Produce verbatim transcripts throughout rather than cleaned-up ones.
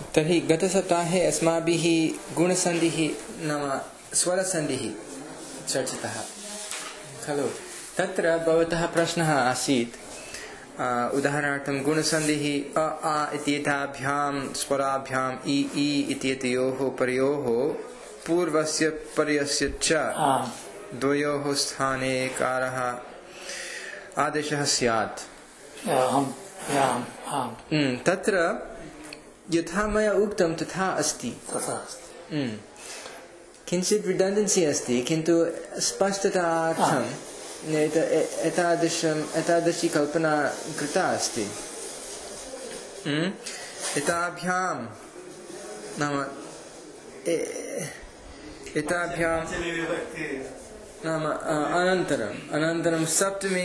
तर्हि गतसप्ताहे अस्माभिः गुणसन्धिः नाम स्वरसन्धिः चर्चितः खलु। तत्र भवतः प्रश्नः आसीत् उदाहरणार्थं गुणसन्धिः अ आ इत्येताभ्यां स्वराभ्याम् इ इ इत्येतयोः परयोः पूर्वस्य परस्य च द्वयोः स्थाने कारः आदेशः स्यात्। तत्र यथा मया उक्तं तथा अस्ति किञ्चित् रिडण्डेन्सी अस्ति, किन्तु स्पष्टतार्थं एतादृशम् एतादृशी कल्पना कृता अस्ति। एताभ्यां नाम एताभ्यां नाम अनन्तरम् अनन्तरं सप्तमी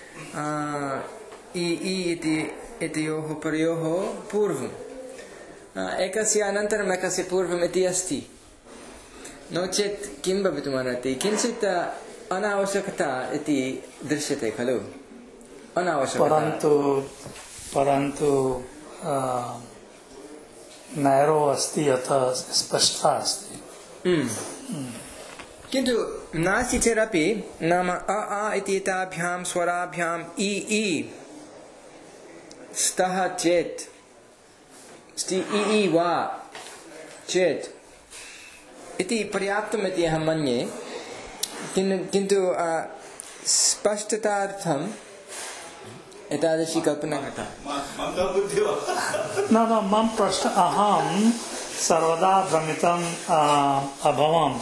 इ इ इति एतयोः परयोः पूर्वम् एकस्य अनन्तरम् एकस्य पूर्वम् इति अस्ति। नो चेत् किं भवितुमर्हति, किञ्चित् अनावश्यकता इति दृश्यते खलु। अनावश्यकता परन्तु परन्तु नैरो अस्ति अतः स्पष्टता अस्ति। किन्तु नास्ति चेदपि नाम अ आ इत्येताभ्यां स्वराभ्याम् इ इ स्तः चेत् स्ति इ इ वा चेत् इति पर्याप्तम् इति अहं मन्ये। किन्तु स्पष्टतार्थम् एतादृशी कल्पना कृता। न न मम प्रश्न अहं सर्वदा भ्रमितम् अभवम्।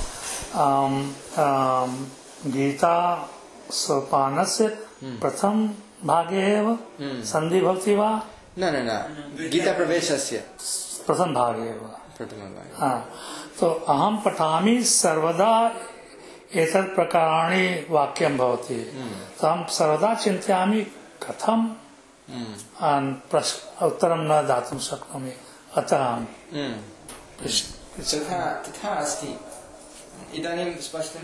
गीता सोपानस्य प्रथम भागे एव सन्धि भवति वा? न न न गीता प्रवेशस्य प्रथम भागे एव प्रथमभागे। हाँ, तो अहं पठामि सर्वदा एतत् प्रकाराणि वाक्यं भवति। तो अहं सर्वदा चिन्तयामि कथं उत्तरं न दातुं शक्नोमि, अतः तथा तथा अस्ति। इदानीं स्पष्टं?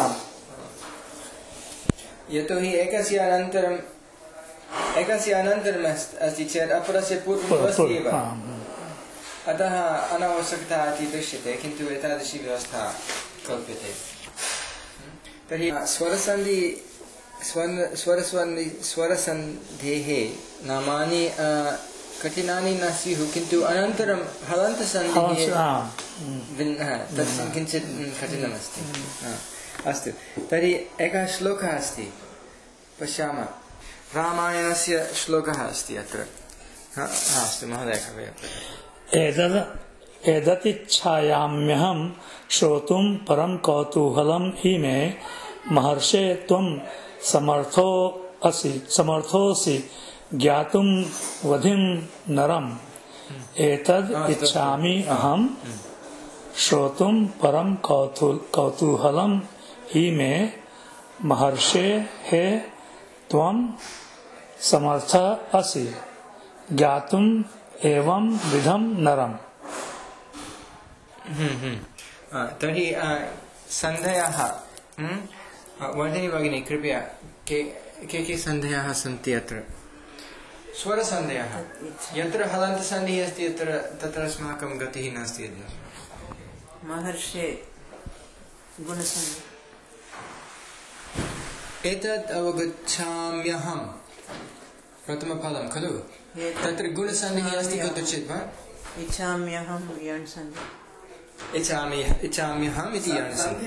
यतोहि एकस्य अनन्तरम् एकस्य अनन्तरम् अस्ति चेत् अपरस्य पूर्वम् अस्ति एव, अतः अनावश्यकता इति दृश्यते, किन्तु एतादृशी व्यवस्था कल्प्यते। तर्हि स्वरसन्धि स्वरसन्धि स्वरसन्धेः नामानि कठिनानि न स्युः, किन्तु अनन्तरं हलन्तसन्धिः तस्य किञ्चित् कठिनमस्ति। अस्तु, तर्हि एकः श्लोकः अस्ति, पश्यामः। रामायणस्य श्लोकः अस्ति अत्र। अस्तु महोदय, एतद् एतदिच्छायाम्यहं श्रोतुं परं कौतूहलं हि मे महर्षे त्वं समर्थो असि समर्थोऽसि ज्ञातुं वधिं नरम्। एतद् इच्छामि अहं श्रोतुं परं कौतूहलं हि मे महर्षे हे त्वं समर्थ असि ज्ञातुम् एवं विधं नरम्। तर्हि सन्धयः वर्धिनी भगिनी कृपया के के के सन्धयः सन्ति अत्र? स्वरसन्धयः। यत्र हलन्तसन्धिः अस्ति तत्र तत्र अस्माकं गतिः नास्ति। महर्षे गुणसन्धि। एतत् अवगच्छाम्यहं प्रथमपदं खलु। तत्र गुणसन्धिः अस्ति कुत्रचित् वा? इच्छाम्यहं यणसन्धि। इच्छामि इच्छाम्यहम् इति यणसन्धि।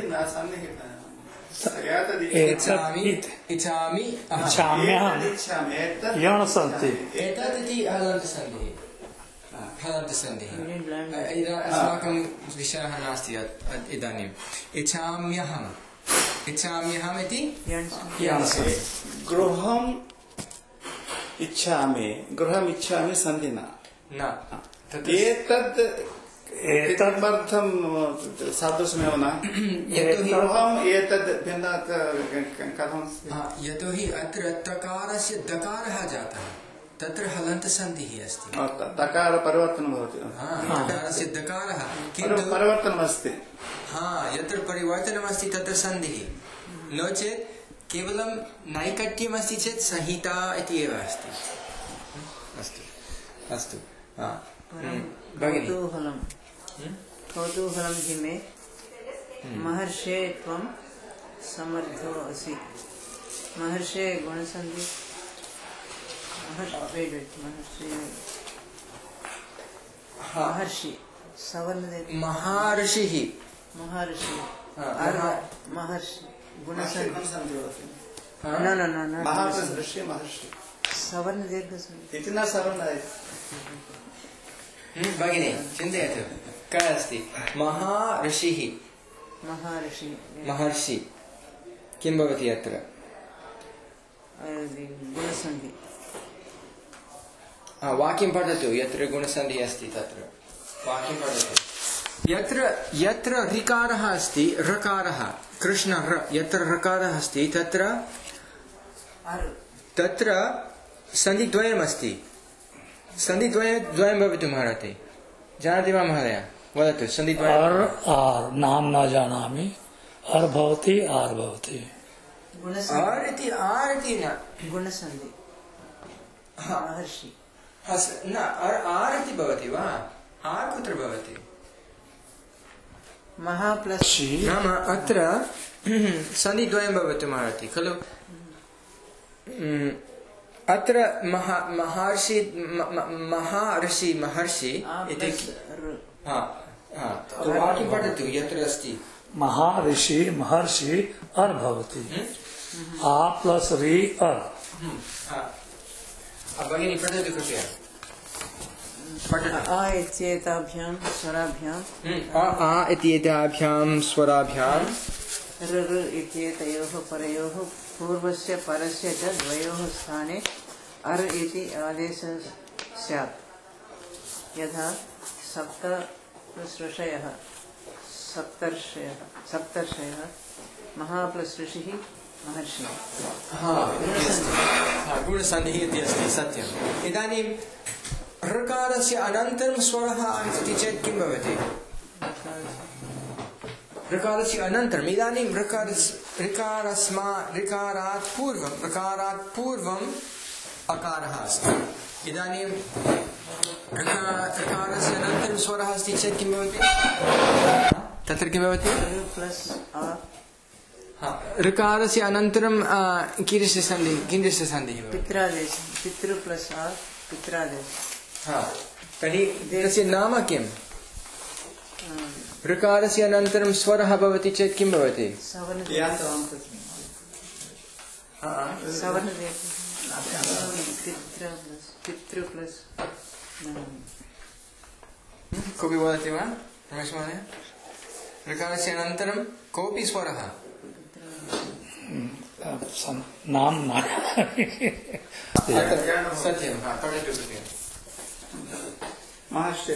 इच्छामि इच्छामि इच्छाम्यहं यणसन्धि। एतत् इति हलन्तसन्धिः। हलन्तसन्धिः अस्माकं विषयः नास्ति इदानीम्। इच्छाम्यहम् इच्छाम्यहम् इति यणसन्धि। गृहम् इच्छामि गृहम् इच्छामि सन्धि न एतद् एतदर्थं सादृश्यमेव न। गृहम् एतद् भिन्नात् कथं? यतोहि अत्र तकारस्य दकारः जातः, तत्र हलन्तसन्धिः अस्ति। दकार परिवर्तनं भवति। दकारस्य दकारः किन्तु परिवर्तनमस्ति। हा, यत्र परिवर्तनमस्ति तत्र सन्धिः। नो चेत् केवलं नैकट्यमस्ति चेत् संहिता इति एव अस्ति। अस्तु अस्तु परं भगिनी कौतूहलं कौतूहलं हि मे महर्षे त्वं समर्थो असि महर्षे गुणसन्धि महर्षि महर्षि महर्षि सवर्ण महर्षिः महर्षि हाँ, महर्षि गुणसन्धि गुणसन्धि भवति न न न न महापुरुषस्य महर्षि सवर्ण दीर्घसन्धि इति न सवर्ण भगिनी चिन्तयतु कः अस्ति महर्षिः महर्षि महर्षि किं भवति अत्र गुणसन्धि वाक्यं पठतु यत्र गुणसन्धिः अस्ति तत्र वाक्यं पठतु यत्र यत्र ऋकारः अस्ति ऋकारः कृष्ण र यत्र ऋकारः अस्ति तत्र तत्र सन्धिद्वयम् अस्ति सन्धिद्वयं द्वयं भवितुम् अर्हति जानाति वा महोदय वदतु सन्धिद्वयम् अर आर नाम न जानामि अर भवति आर भवति आर् इति आर् इति न गुणसन्धि महर्षि न आर् इति भवति वा आर् कुत्र भवति महा प्लस नाम अत्र सन्धिद्वयं भवितुम् अर्हति खलु अत्र महा महर्षि महर्षि महर्षि इति वाक्यं पठतु यत्र अस्ति महर्षि महर्षि अर भवति आ प्लस रि अर भगिनी पठतु कृपया अ इत्येताभ्यां स्वराभ्यां अ आ इत्येताभ्यां स्वराभ्यां ऋ ऋ इत्येतयोः परयोः पूर्वस्य परस्य च द्वयोः स्थाने अर् इति आदेशः स्यात् यथा सप्त प्लस् ऋषयः सप्तर्षयः सप्तर्षयः महा प्लस् ऋषिः महर्षिः गुणसन्धिः इति अस्ति सत्यम् इदानीं ऋकारस्य अनन्तरं स्वरः आगच्छति चेत् किं भवति ऋकारस्य अनन्तरम् इदानीं ऋकारस्य ऋकारस्मा ऋकारात् पूर्वं ऋकारात् पूर्वम् अकारः अस्ति इदानीं ऋकारस्य अनन्तरं स्वरः अस्ति चेत् किं भवति तत्र किं भवति प्लस् ऋकारस्य अनन्तरं कीदृश सन्धिः कीदृश सन्धिः पित्रादेश पितृ प्लस् आ पित्रादेश तर्हि तस्य नाम किम् ऋकारस्य अनन्तरं स्वरः भवति चेत् किं भवति पितृ प्लस् कोऽपि वदति वा रमेश महोदय ऋकारस्य अनन्तरं कोऽपि स्वरः नाम सत्यं पठतु कृपया महर्षि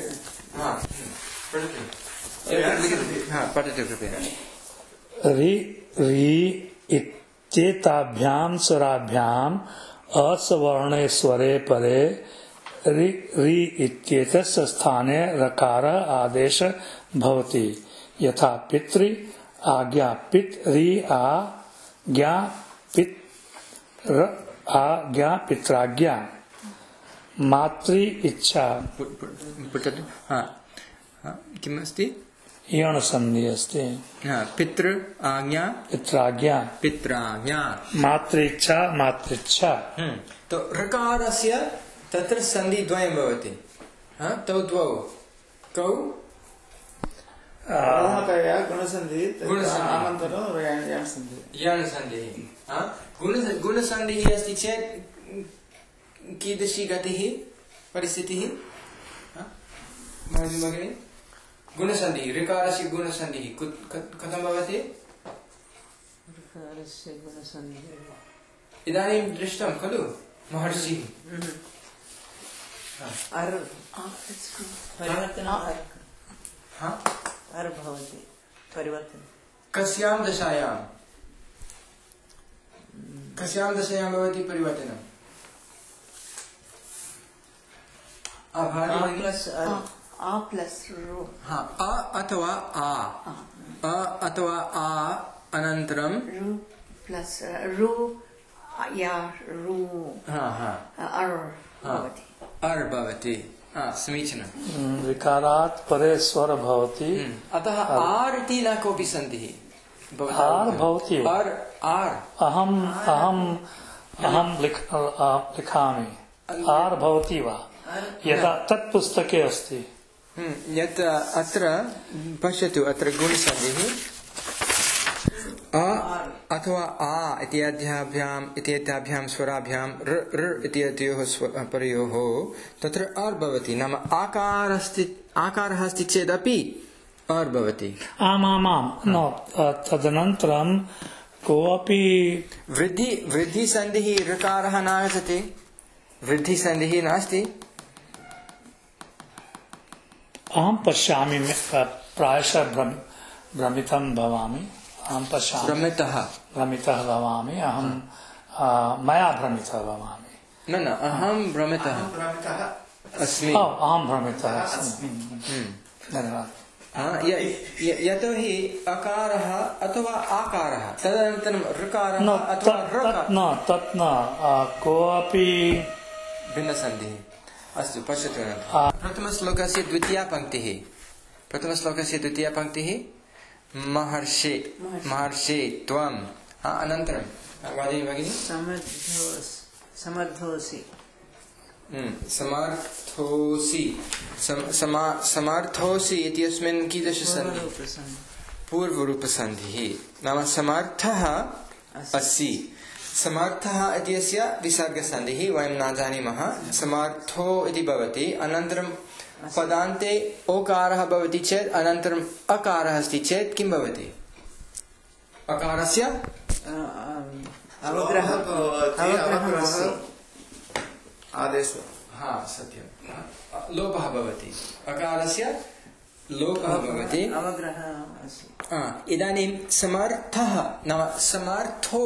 पठतु कृपया रि रि इत्येताभ्यां स्वराभ्याम् असवर्णे स्वरे परे रि रि इत्येतस्य स्थाने रकार आदेश भवति यथा पितृ आज्ञा पित रि आ ज्ञा पित र आज्ञा पित्राज्ञा मातृ इच्छा पठतु हाँ किम् अस्ति यण संधि अस्ति पितृ आज्ञा पित्राज्ञा पित्राज्ञा मातृ इच्छा मातृच्छा तो ऋकारस्य तत्र सन्धि द्वयं भवति तौ द्वौ कौ गुणसन्धिः अनन्तरं यणसन्धिः गुणसन्धिः अस्ति चेत् कीदृशी गतिः परिस्थितिः भगिनी गुणसन्धिः ऋकारस्य गुणसन्धिः कथं भवति ऋकारस्य गुणसन्धिः इदानीं दृष्टं खलु महर्षिः अर् परिवर्तनम् अर् भवति परिवर्तनं कस्यां दशायां कस्यां दशायां भवति परिवर्तनम् आ प्लस रो हाँ अ अथवा आ अ अथवा आ अनन्तरं रू प्लस रू या रू हाँ हाँ अर् भवति अर् भवति समीचीनं। विकारात् परे स्वर भवति। अतः आर् इति न कोऽपि सन्धिः। आर् भवति। आर् आर् अहम् अहम् अहं लिख लिखामि। आर् भवति वा? यदा तत् पुस्तके अस्ति। यत् अत्र पश्यतु, अत्र गुणसन्धिः अ अथवा आ इत्याद्याभ्याम् इत्येताभ्यां स्वराभ्यां र ऋ इत्येतयोः परयोः तत्र आर् भवति। नाम आकार अस्ति, आकारः अस्ति चेदपि आर् भवति। आमामां न तदनन्तरं कोऽपि वृद्धि वृद्धिसन्धिः ऋकारः नागच्छति, वृद्धिसन्धिः नास्ति। अहं पश्यामि, प्रायशः भ्रमितं भवामि। अहं पश्यामि, भ्रमितः भ्रमितः भवामि। अहं मया भ्रमितः भवामि। न न अहं भ्रमितः अस्मि। अहं भ्रमितः अस्मि। धन्यवादः। यतोहि अकारः अथवा आकारः तदनन्तरं ऋकारः अथवा ऋकारः न तत् न कोऽपि भिन्नसन्धिः। अस्तु पश्यतु। प्रथमश्लोकस्य द्वितीया पङ्क्तिः प्रथमश्लोकस्य द्वितीया पङ्क्तिः महर्षि महर्षि त्वम्। अनन्तरं वदति भगिनि। समर्थोऽसि समर्थोऽसि समर्थोऽसि इत्यस्मिन् कीदृशसन्धिः? पूर्वरूपसन्धिः। नाम समर्थः असि। समर्थः इत्यस्य विसर्गसन्धिः वयं न जानीमः। समर्थो इति भवति, अनन्तरं पदान्ते ओकारः भवति चेत् अनन्तरम् अकारः अस्ति चेत् किं भवति? अकारस्य अवग्रहः आदेशः। हा सत्यं, लोपः भवति। अकारस्य लोपः भवति, अवग्रहः अस्ति। इदानीं समर्थः नाम समर्थो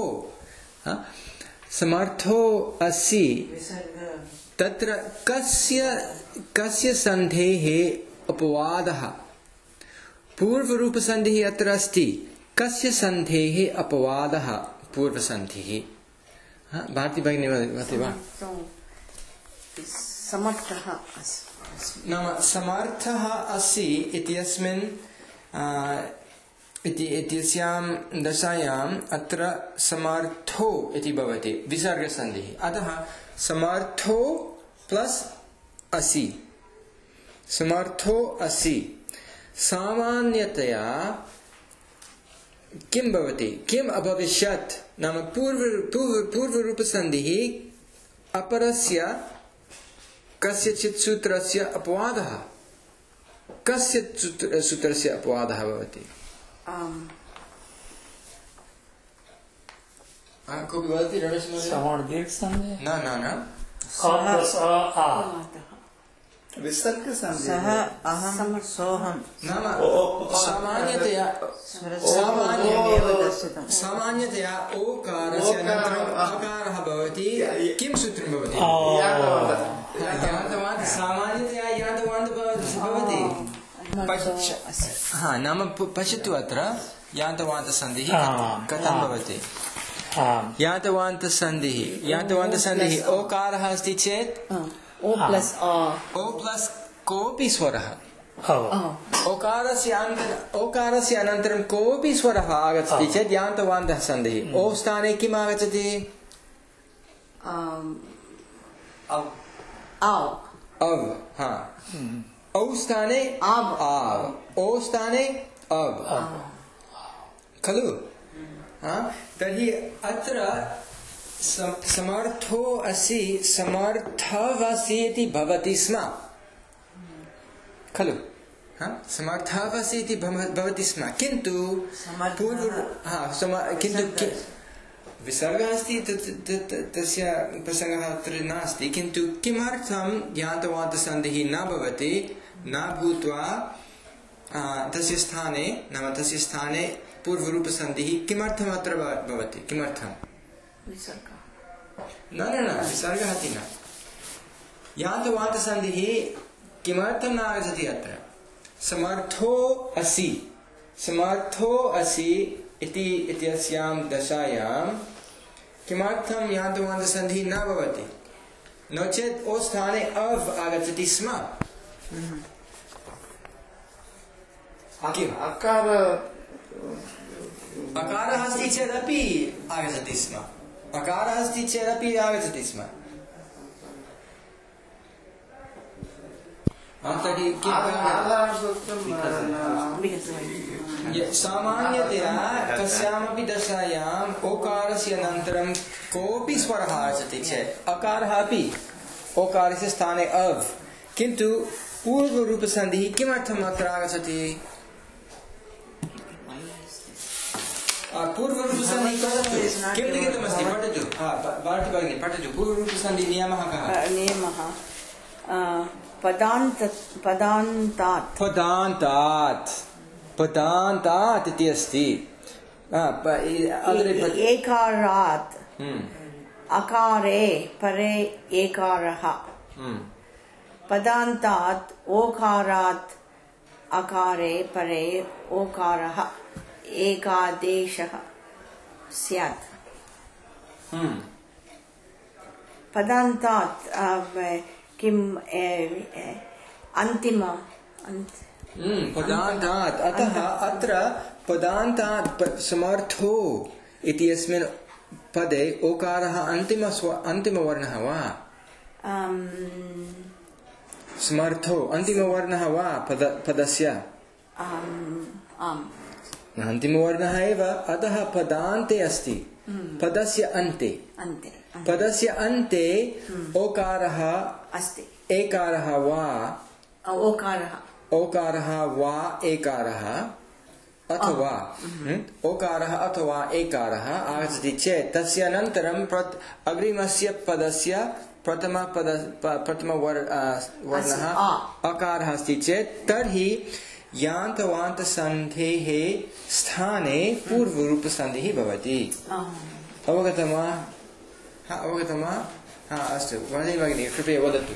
समर्थो असि। तत्र कस्य कस्य सन्धेः अपवादः? पूर्वरूपसन्धिः अत्र अस्ति। कस्य सन्धेः अपवादः पूर्वसन्धिः? भारती भगिनी वदति वा? समर्थः नाम समर्थः असि इत्यस्मिन् इति इत्यस्यां दशायाम् अत्र समर्थो इति भवति विसर्गसन्धिः। अतः समर्थो प्लस् असि, समर्थो असि। सामान्यतया किं भवति, किम् अभविष्यत्? नाम पूर्व पूर्वरूपसन्धिः अपरस्य कस्यचित् सूत्रस्य अपवादः। कस्य सूत्रस्य अपवादः भवति? कोऽपि वदति? रमेश महोदय? न न न विसर्गसन्धिः। सः अहं सोऽहं। नाम सामान्यतया सामान्यमेव दर्शितं। सामान्यतया ओकारस्य अनन्तरम् अकारः भवति। किं सूत्रं भवति? यान्तवान्। सामान्यतया यान्तवान् भवति। हा नाम पश्यतु अत्र यान्तवान्तसन्धिः कथं भवति? यान्तवान्तसन्धिः यान्तवान्तसन्धिः ओकारः अस्ति चेत् ओ प्लस् ओ प्लस् कोऽपि स्वरः। ओकारस्य ओकारस्य अनन्तरं कोऽपि स्वरः आगच्छति चेत् यान्तवान्तः सन्धिः। ओ स्थाने किम् आगच्छति? अव्। हा औ स्थाने आव्, ओ स्थाने अव् खलु? तर्हि अत्र समर्थो असि समर्थवसि इति भवति स्म खलु? समर्थवसि इति भवति स्म, किन्तु किन्तु विसर्गः अस्ति, तस्य प्रसङ्गः अत्र नास्ति। किन्तु किमर्थं यान्तवान्तसन्धिः न भवति, न भूत्वा तस्य स्थाने नाम तस्य स्थाने पूर्वरूपसन्धिः किमर्थम् अत्र भवति? किमर्थं? न न न विसर्गः इति न। यान्तवान्तसन्धिः किमर्थं न आगच्छति अत्र? समर्थो असि, समर्थो असि इति इत्यस्यां दशायां किमर्थं यान्तवान्तसन्धिः न भवति? नो चेत् ओ स्थाने अव् आगच्छति स्म। किम् अकार अकारः अस्ति चेदपि आगच्छति स्म। अकारः अस्ति चेदपि आगच्छति स्म। सामान्यतया कस्यामपि दशायाम् ओकारस्य अनन्तरं कोऽपि स्वरः आगच्छति चेत् अकारः अपि ओकारस्य स्थाने अव्, किन्तु पूर्वरूपसन्धिः किमर्थम् अत्र आगच्छति? पूर्वरूपसन्धिः किं लिखितमस्ति? पठतु भारती भगिनी, पठतु। पूर्वरूपसन्धिः नियमः कः? नियमः पदान्त पदान्तात् पदान्तात् पदान्तात् इति अस्ति। एकारात् अकारे परे एकारः, पदान्तात् ओकारात् अकारे परे ओकारः एकादेशः स्यात्। पदान्तात् किम् अन्तिम पदान्तात्, अतः अत्र पदान्तात् समर्थो इत्यस्मिन् पदे ओकारः अन्तिम अन्तिमवर्णः वा? समर्थो अन्तिमवर्णः वा पद पदस्य? आम्, अन्तिमवर्णः एव, अतः पदान्ते अस्ति। पदस्य अन्ते अन्ते पदस्य अन्ते ओकारः अस्ति। एकारः वा ओकारः ओकारः वा एकारः अथवा ओकारः अथवा एकारः आगच्छति चेत् तस्य अनन्तरं अग्रिमस्य पदस्य प्रथमपद प्रथमवर्णः अकारः अस्ति चेत् तर्हि यान्तवान्तसन्धेः स्थाने पूर्वरूपसन्धिः भवति। अवगतं वा? अवगतं वा? अस्तु भगिनी, कृपया वदतु।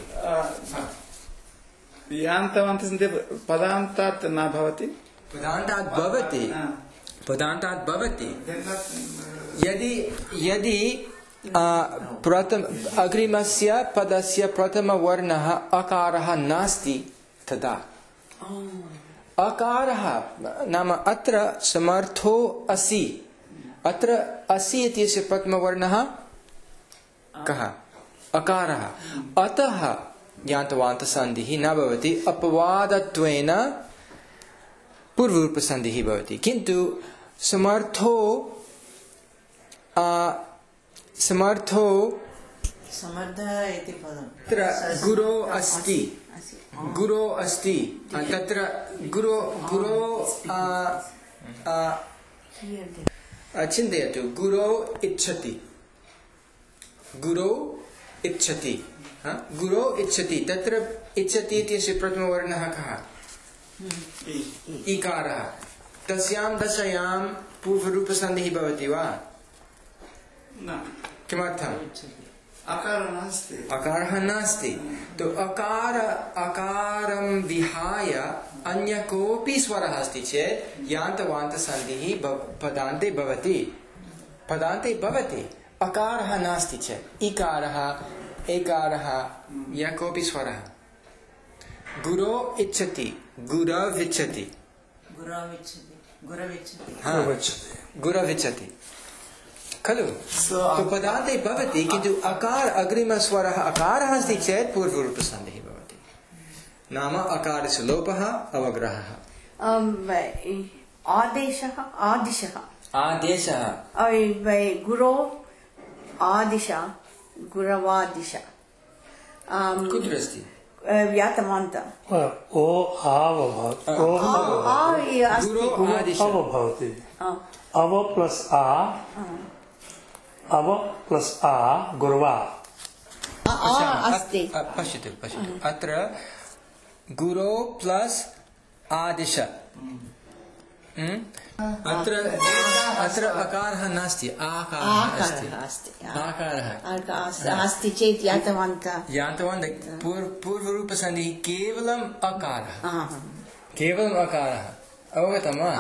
यान्तवान्तसन्धिः पदान्तात् न भवति? पदान्तात् भवति, पदान्तात् भवति। यदि यदि प्रथम अग्रिमस्य पदस्य प्रथमवर्णः अकारः नास्ति तदा अकारः नाम अत्र समर्थो असि, अत्र असि इत्यस्य प्रथमवर्णः कः? अकारः। अतः यान्तवान्तसन्धिः न भवति, अपवादत्वेन पूर्वरूपसन्धिः भवति। किन्तु समर्थो समर्थो समर्थः इति पदम् तत्र गुरो अस्ति, गुरो अस्ति, तत्र गुरो गुरो चिन्तयतु, गुरो इच्छति, गुरो इच्छति, गुरो इच्छति, तत्र इच्छति इत्यस्य प्रथमवर्णः कः? इकारः। तस्यां दशायां पूर्वरूपसन्धिः भवति वा? किमर्थम्? अकारः नास्ति। अकारः नास्ति। तो अकार अकारं विहाय अन्य कोऽपि स्वरः अस्ति चेत् यान्तवान्तसन्धिः पदान्ते भवति, पदान्ते भवति। अकारः नास्ति चेत् इकारः एकारः या कोऽपि स्वरः। गुरो इच्छति, गुरविच्छति, गुरविच्छति खलु? तो पदान्ते भवति, किन्तु अकार अग्रिमस्वरः अकारः अस्ति चेत् पूर्वरूपसन्धिः भवति। नाम अकारस्य लोपः अवग्रहः। आदेशः आदिशः आदेशः गुरो आदिश गुरवादिश कुत्र अस्ति? व्यातमान्त ओ आव भवति, अव प्लस आ, अव प्लस आ गुर्वा अस्ति। पश्यतु पश्यतु, अत्र गुरो प्लस आदिश, अत्र अत्र अकारः नास्ति, आकारः अस्ति। आकारः अस्ति चेत् यान्तवान्त यान्तवान्त पूर्वरूपसन्धिः केवलम् अकारः, केवलम् अकारः। अवगतं वा?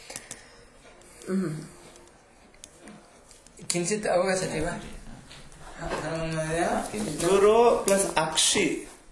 किञ्चित् अवगच्छति वा? गुरो प्लस अक्षि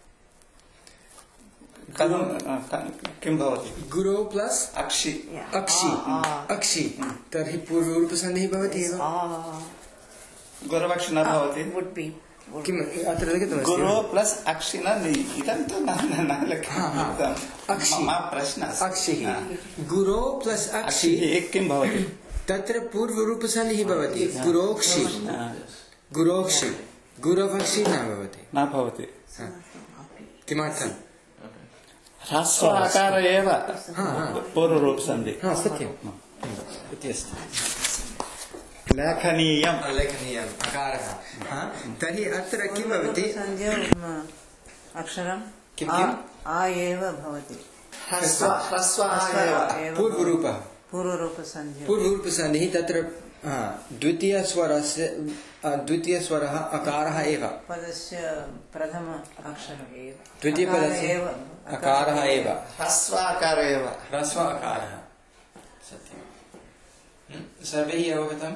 कथं किं भवति? गुरो प्लस अक्षि अक्षि अक्षि तर्हि पूर्वरूपसन्धिः भवति एव। गुरवक्षि न भवति। would be किम् अत्र लिखितमस्ति? गुरो प्लस अक्षि न इदं तु न न लिखितम्। अक्षि मम प्रश्नः अक्षिः गुरो प्लस अक्षि किं भवति? तत्र पूर्वरूपसन्धिः भवति गुरोक्षि गुरोक्षि गुरवक्षि न भवति न भवति। किमर्थम्? ह्रस्व आकार एव पूर्वरूपसन्धि। हा सत्यम् इति अस्ति। लेखनीयम् लेखनीयम् अकारः। हा तर्हि अत्र किं भवति? अक्षरम् किं आ एव भवति। ह्रस्व ह्रस्व एव पूर्वरूपः पूर्वरूपसन्धिः पूर्वरूपसन्धिः तत्र द्वितीयस्वरस्य द्वितीयस्वरः अकारः एव। पदस्य प्रथम अक्षरः एव द्वितीयपदस्य अकारः एव ह्रस्व आकार एव ह्रस्व अकारः। सत्यम्। सर्वैः अवगतम्?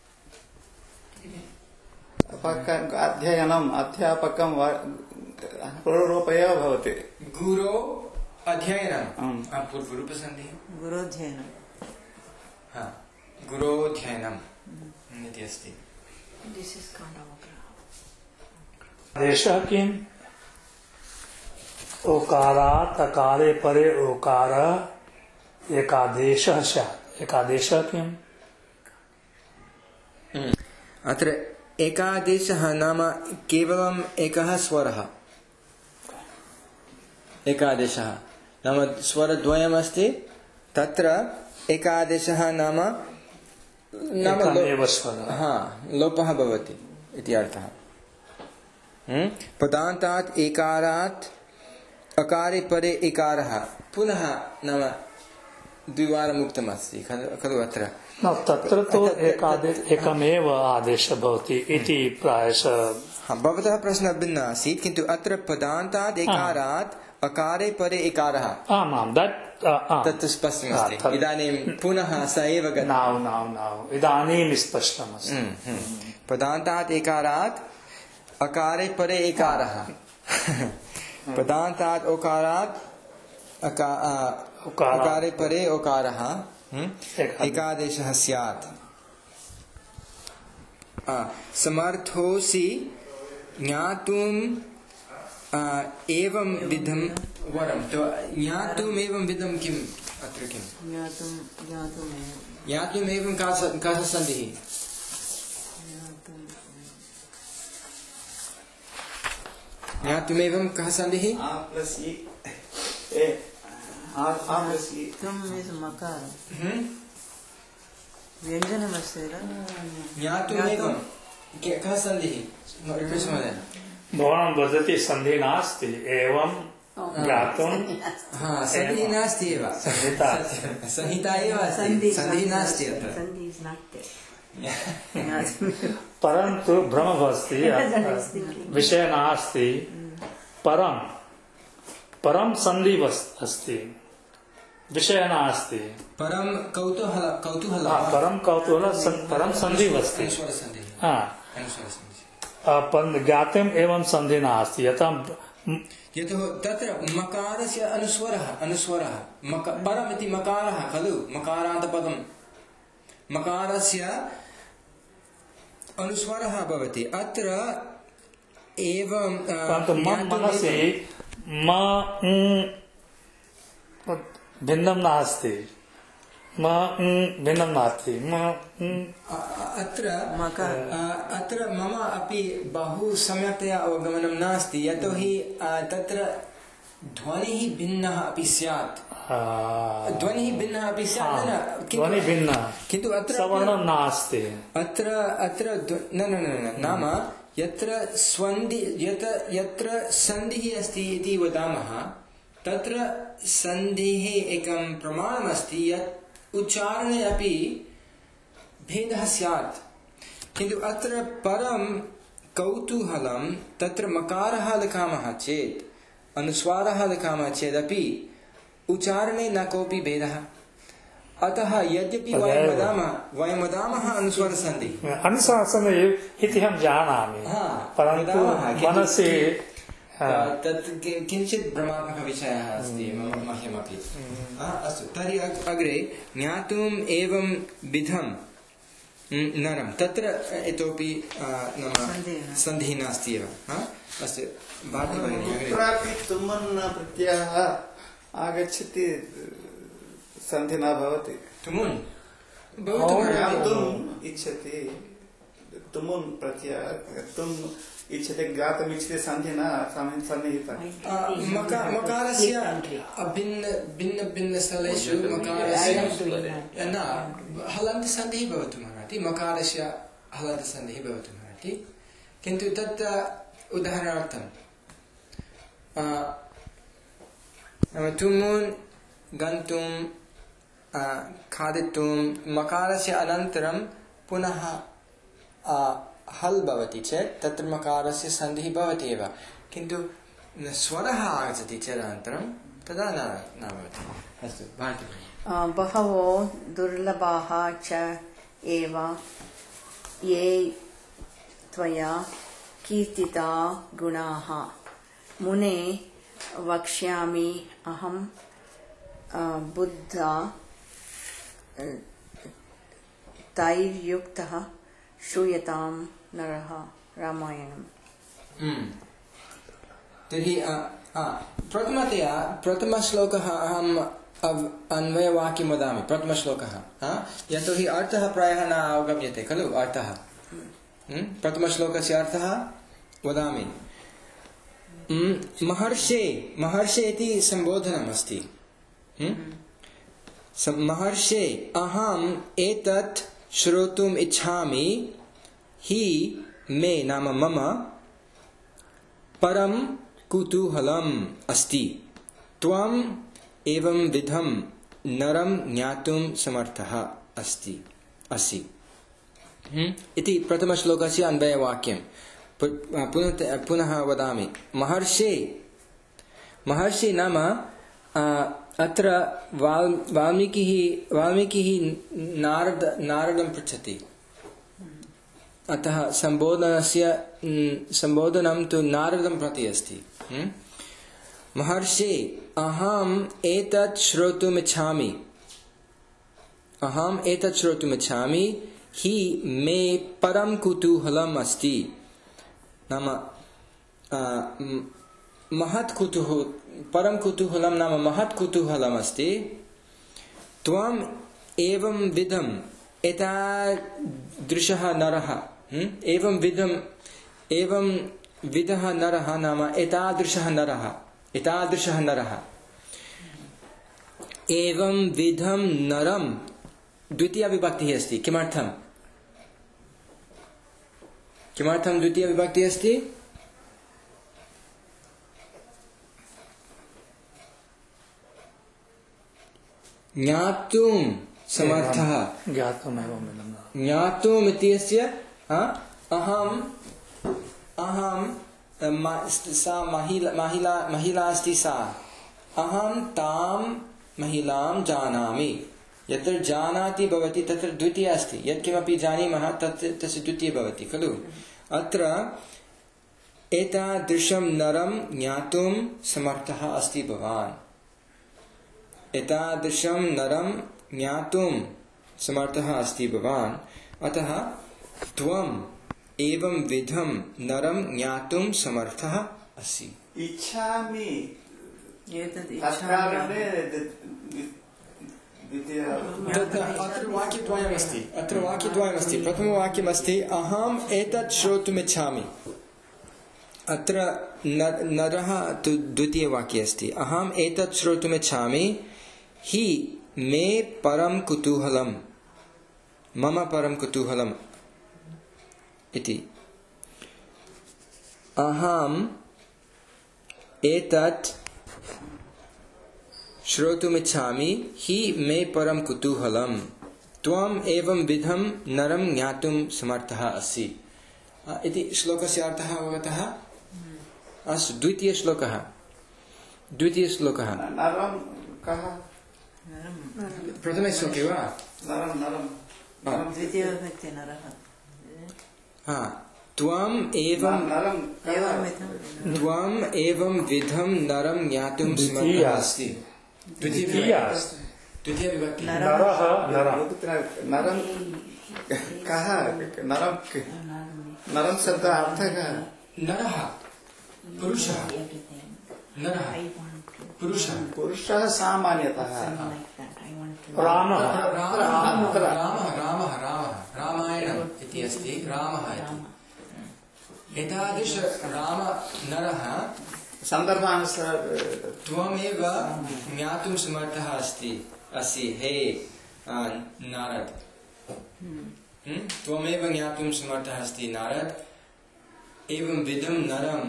अध्ययनम् अध्यापकं पूर्वरूप एव भवति। गुरो अध्ययनम् पूर्वरूपसन्धिः गुरोध्ययनम् हा गुरोध्ययनम् इति अस्ति। this is Kandavagara. आदेशः किम्? ओकारात् अकारे परे ओकार एकादेशः स्यात्। एकादेशः किम्? अत्र एकादेशः नाम केवलम् एकः स्वरः। एकादेशः नाम स्वरद्वयमस्ति तत्र एकादेशः नाम नाम एकमेव स्वरः। हा लोपः भवति इति अर्थः। पदान्तात् एकारात् अकारे परे एकारः पुनः नाम द्विवारम् उक्तमस्ति खलु अत्र। न तत्र तु एकादेश एकमेव आदेशः भवति इति प्रायशः। भवतः प्रश्नः भिन्नः आसीत् किन्तु अत्र पदान्तात् एकारात् अकारे परे एकारः आमां तत् स्पष्टमस्ति। इदानीं पुनः स एव नाउ नाउ नाउ इदानीं स्पष्टमस्ति। पदान्तात् एकारात् अकारे परे एकारः पदान्तात् ओकारात् अकारे परे ओकारः एकादेशः स्यात्। समर्थोऽसि ज्ञातुम् एवं विधं वरं तो ज्ञातुम् एवं विधं किम् अत्र किम्? ज्ञातुं ज्ञातुमेव ज्ञातुम् एवं का सन्धिः? ज्ञातुमेवं कः सन्धिः? तुम् इस् मकार व्यञ्जनमस्ति ज्ञातुमेवं कः सन्धिः? भवान् वदति सन्धिः नास्ति एवं ज्ञातुं सन्धिः नास्ति एव संहिता एव सन्धिः नास्ति अत्र। Sandhi is not there. परन्तु भ्रमः अस्ति विषय नास्ति। परं परं सन्धि अस्ति विषय नास्ति। परं कौतूहल कौतूहल परं कौतूहल परं सन्धि अस्ति। ज्ञातुम् एवं सन्धि नास्ति यथा यतो तत्र मकारस्य अनुस्वरः अनुस्वरः परम् इति मकारः खलु मकारान्तपदं मकारस्य अनुस्वरः भवति अत्र एवं मम मनसि म भिन्नं नास्ति म भिन्नं नास्ति म अत्र अत्र मम अपि बहु सम्यक्तया अवगमनं नास्ति यतोहि तत्र ध्वनिः भिन्नः अपि स्यात् ध्वनिः भिन्नः अपि स्यात् ध्वनिः भिन्नः किन्तु अत्र सवर्णं नास्ति अत्र अत्र न न न नाम यत्र स्वन्धि यत् यत्र सन्धिः अस्ति इति वदामः तत्र सन्धिः एकं प्रमाणमस्ति यत् उच्चारणे अपि भेदः स्यात् किन्तु अत्र परं कौतूहलं तत्र मकारः लिखामः चेत् अनुस्वारः लिखामः चेदपि उच्चारणे न कोऽपि भेदः अतः यद्यपि वयं वदामः वयं वदामः अनुस्वारसन्धिः अनुस्वारसन्धिः इति अहं जानामि, परन्तु मनसि तत् किञ्चित् भ्रमात्मकविषयः अस्ति मह्यमपि। अस्तु, तर्हि अग्रे ज्ञातुम् एवं विधं नरं तत्र इतोपि नाम सन्धिः नास्ति एव। अस्तु, कुत्रापि तुमन् प्रत्ययः आगच्छति सन्धि न भवति। तुमुन् ज्ञातुम् इच्छति, तुमुन् प्रत्ययः तुम् इच्छते, ज्ञातुम् इच्छते, सन्धि न सन्निहितः। मकारस्य भिन्न भिन्न भिन्न स्थलेषु मकारस्य न हलन्तसन्धिः भवितुम् अर्हति, मकारस्य हलन्तसन्धिः भवितुम् अर्हति, किन्तु तत् उदाहरणार्थं तुमुन् गन्तुं खादितुं मकारस्य अनन्तरं पुनः हल् भवति चेत् तत्र मकारस्य सन्धिः भवति एव, किन्तु स्वरः आगच्छति चेत् अनन्तरं तदा न न भवति। अस्तु, बहवो दुर्लभाः च एव ये त्वया कीर्तिता गुणाः मुने वक्ष्यामि अहं बुद्धा तैर्युक्तः श्रूयतां नरः रामायणम्। तर्हि प्रथमतया प्रथमश्लोकः अहम् अन्वयवाक्यं वदामि। प्रथमश्लोकः यतोहि अर्थः प्रायः न अवगम्यते खलु। अर्थः प्रथमश्लोकस्य अर्थः वदामि। महर्षे महर्षे इति सम्बोधनम् अस्ति। महर्षे अहम् एतत् श्रोतुम् इच्छामि हि मे नाम मम परं कुतूहलम् अस्ति त्वम् एवं विधं नरं ज्ञातुं समर्थः अस्ति असि इति प्रथमश्लोकस्य अन्वयवाक्यं पुनः पुनः वदामि। महर्षे महर्षि नाम अत्र वाल् वाल्मीकिः वाल्मीकिः नारद नारदं पृच्छति, अतः सम्बोधनस्य सम्बोधनं तु नारदं प्रति अस्ति। महर्षे अहम् एतत् श्रोतुमिच्छामि अहम् एतत् श्रोतुमिच्छामि हि मे परं कुतूहलम् अस्ति नाम महत् कुतूहल परं कुतूहलं नाम महत् कुतूहलम् अस्ति त्वम् एवं विधम् एतादृशः नरः एवं विधम् एवं विधः नरः नाम एतादृशः नरः एतादृशः नरः एवं विधं नरं द्वितीया विभक्तिः अस्ति। किमर्थं किमर्थं द्वितीया विभक्तिः अस्ति? ज्ञातुं समर्थः ज्ञातुम् इत्यस्य अहम् अहं सा महिला महिला महिला अस्ति सा अहं तां महिलां जानामि। यत्र जानाति भवति तत्र द्वितीया अस्ति। यत्किमपि जानीमः तत् तस्य द्वितीया भवति खलु। अत्र एतादृशं नरं ज्ञातुं समर्थः अस्ति भवान् एतादृशं नरं ज्ञातुं समर्थः अस्ति भवान् अतः त्वम् एवं विधं नरं ज्ञातुं समर्थः असि। इच्छामि अत्र वाक्यद्वयमस्ति अत्र वाक्यद्वयमस्ति प्रथमवाक्यमस्ति अहम् एतत् श्रोतुमिच्छामि। अत्र नरः तु द्वितीयवाक्ये अस्ति अहम् एतत् श्रोतुमिच्छामि हि मे परं कुतूहलं मम परं कुतूहलम् इति। अहम् एतत् श्रोतुमिच्छामि हि मे परं कुतूहलं त्वम् एवं विधं नरं ज्ञातुं समर्थः असि इति श्लोकस्य अर्थः अवगतः? अस्तु, द्वितीयश्लोकः द्वितीयश्लोकः नरं कः? प्रथमे श्लोके वा नरम नरम नरम द्वितीयविभक्ति नरः हा त्वम् एवं नरम एवं विधं त्वम् एवं विधं नरं ज्ञातुं समर्थः अस्ति द्वितीया द्वितीय विभक्ति नरः नरः नरम कः नरम नरम शब्द अर्थ कः नरः पुरुषः नरः पुरुषः पुरुषः सामान्यतः रामः रामः रामः रामः रामः रामायणम् इति अस्ति रामः इति एतादृश राम नरः सन्दर्भानुसार त्वमेव ज्ञातुं समर्थः अस्ति असि हे आ, नारद हम्म? त्वमेव ज्ञातुं समर्थः अस्ति नारद एवं विधं नरं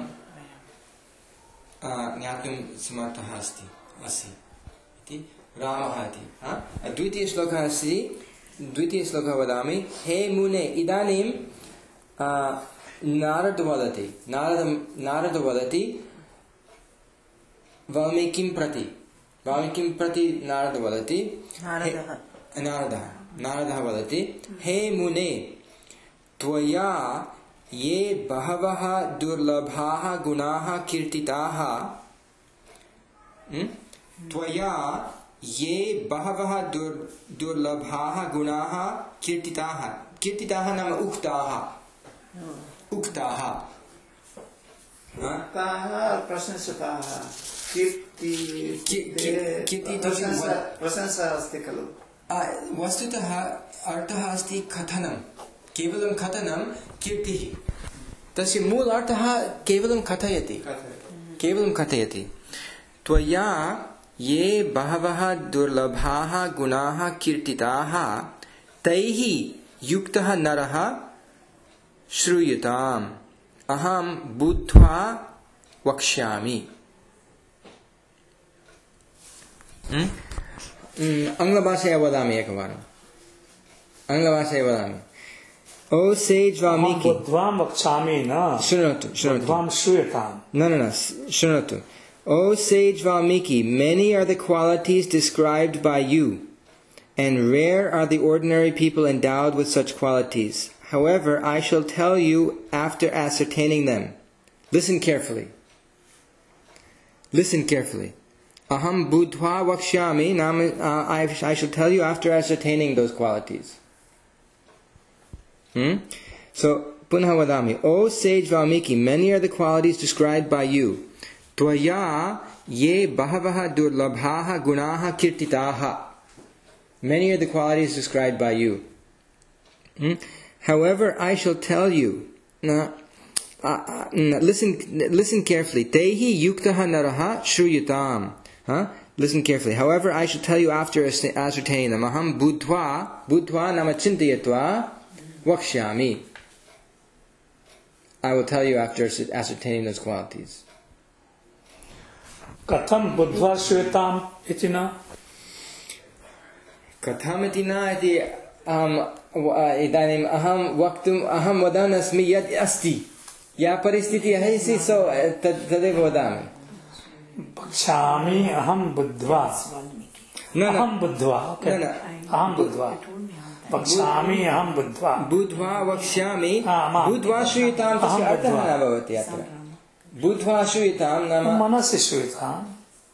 आ, ज्ञातुं समर्थः अस्ति असि इति रामः इति हा? द्वितीयश्लोकः अस्ति द्वितीयश्लोकः वदामि हे मुने इदानीं आ, नारद वदति नारद नारद वदति वाल्मीकिं प्रति वाल्मीकिं प्रति नारद वदति नारदः नारदः नारदः वदति हे मुने त्वया ये बहवः दुर्लभाः गुणाः कीर्तिताः हम्म? त्वया ये बहवः दुर् दुर्लभाः गुणाः कीर्तिताः कीर्तिताः नाम उक्ताः उक्ताः उक्ताः प्रशंसिताः कीर्ति कीर्ति प्रशंसा प्रशंसा अस्ति खलु आ, वस्तुतः अर्थः अस्ति कथनं केवलं कथनं कीर्तिः तस्य मूल अर्थः केवलं कथयति केवलं कथयति त्वया ये बहवः दुर्लभाः गुणाः कीर्तिताः तैः युक्तः नरः श्रूयताम् अहं बुद्ध्वा वक्ष्यामि आङ्ग्लभाषया वदामि एकवारम् आङ्ग्लभाषया वदामि ओ सेज् वाल्मीकि बुद्ध्वा वक्ष्यामि न शृणोतु शृणोतु बुद्ध्वां श्रूयताम् No, no, no. Shrunotu. O sage Valmiki, many are the qualities described by you, and rare are the ordinary people endowed with such qualities. However, I shall tell you after ascertaining them. Listen carefully. Listen carefully. Aham buddhva vakshyami, nam, uh, I, I shall tell you after ascertaining those qualities. Hmm? So, Punha vadami. O sage Valmiki, many are the qualities described by you. Tvaya ye bahavaha durlabhaha gunaha kirtitaha. Many are the qualities described by you. Hmm? However, I shall tell you. Now, uh, uh, listen, listen carefully. Tehi yuktaha naraha shruyutam. Huh? Listen carefully. However, I shall tell you after ascertaining them. Aham buddhva, buddhva nama chintayatva vakshyami. I will tell you after ascertaining those qualities. Katham buddhva shvetam iti na? Katham iti na iti aham idanim aham vaktum aham vadan asmi yad asti. Ya paristiti ahisi so tadev vadami. Vakshami aham buddhva. No, no. Aham buddhva. Okay. No, no. Aham buddhva. Vakshami aham buddhva. Buddhva vakshyami. Ah, Buddhva shruyatam tasya artha na bhavati atra. Buddhva shruyatam nama. Manasi shruyatam.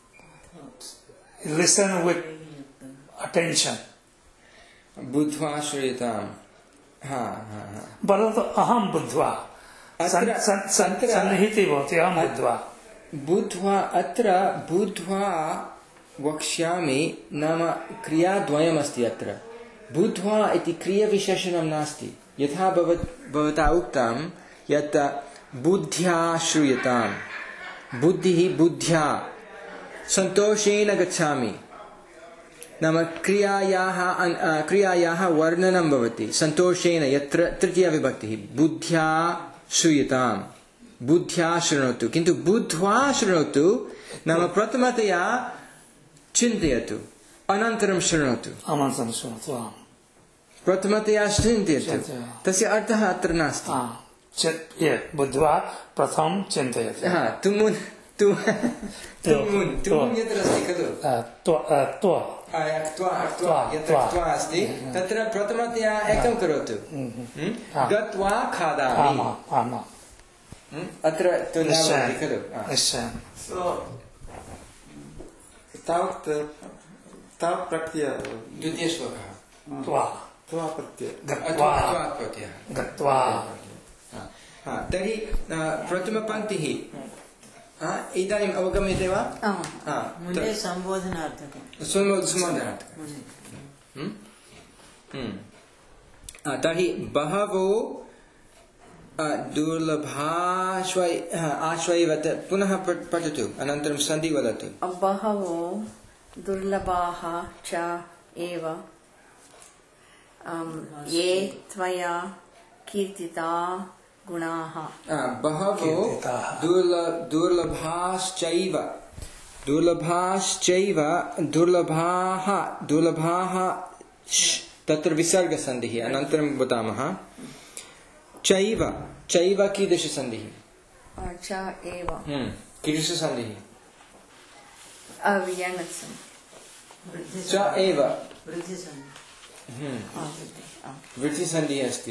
Listen with attention. Buddhva shruyatam. Ha, ha, ha. Bharata aham buddhva. Sannihiti bhavati aham buddhva. Buddhva atra buddhva vakshyami nama kriya dvayam asti atra. Buddhva iti kriya visheshanam nasti. Yatha bhavata uktam yat buddhya shruyatam. Buddhihi buddhya santoshena gacchami. Nama kriyayaha kriyayaha varnanam bhavati. Santoshena yatra tritiya vibhaktihi. Buddhya shruyatam. Buddhya shrunotu. Kintu buddhva shrunotu nama pratamataya chintayatu. Anantaram shrunotu. Anantaram shrunotu. Pratamataya chintayatu. Tasya artha atra nasti. Ah, yeah, buddhva pratham chintayatu. Ha, tumun तु तुमुन् तुमुन् यत्र अस्ति खलु त्व त्व त्वा त्वा यत्र त्वा अस्ति तत्र प्रथमतया एकं करोतु गत्वा खादामि अत्र तु न भवति खलु निश्चयेन So, तावत् तावत् प्रत्यय द्वितीयश्लोकः त्वा त्वा प्रत्यय गत्वा त्वा प्रत्ययः गत्वा तर्हि प्रथमपङ्क्तिः इदानीम् अवगम्यते वा मुने सम्बोधनार्थकं सम्बोधनार्थकं तर्हि बहवो दुर्लभाश्वै आश्वैवत पुनः पठतु अनन्तरं सन्धि वदतु बहवो दुर्लभाः च एव ये त्वया कीर्तिता गुणाः बहवो दुर्लभाश्चैव दुर्लभाश्चैव दुर्लभाः दुर्लभाः तत्र विसर्गसन्धिः अनन्तरं वदामः चैव चैव कीदृशसन्धिः च एव कीदृशसन्धिः अव्यङ्गसन्धिः च एव वृद्धिसन्धिः वृद्धिसन्धिः अस्ति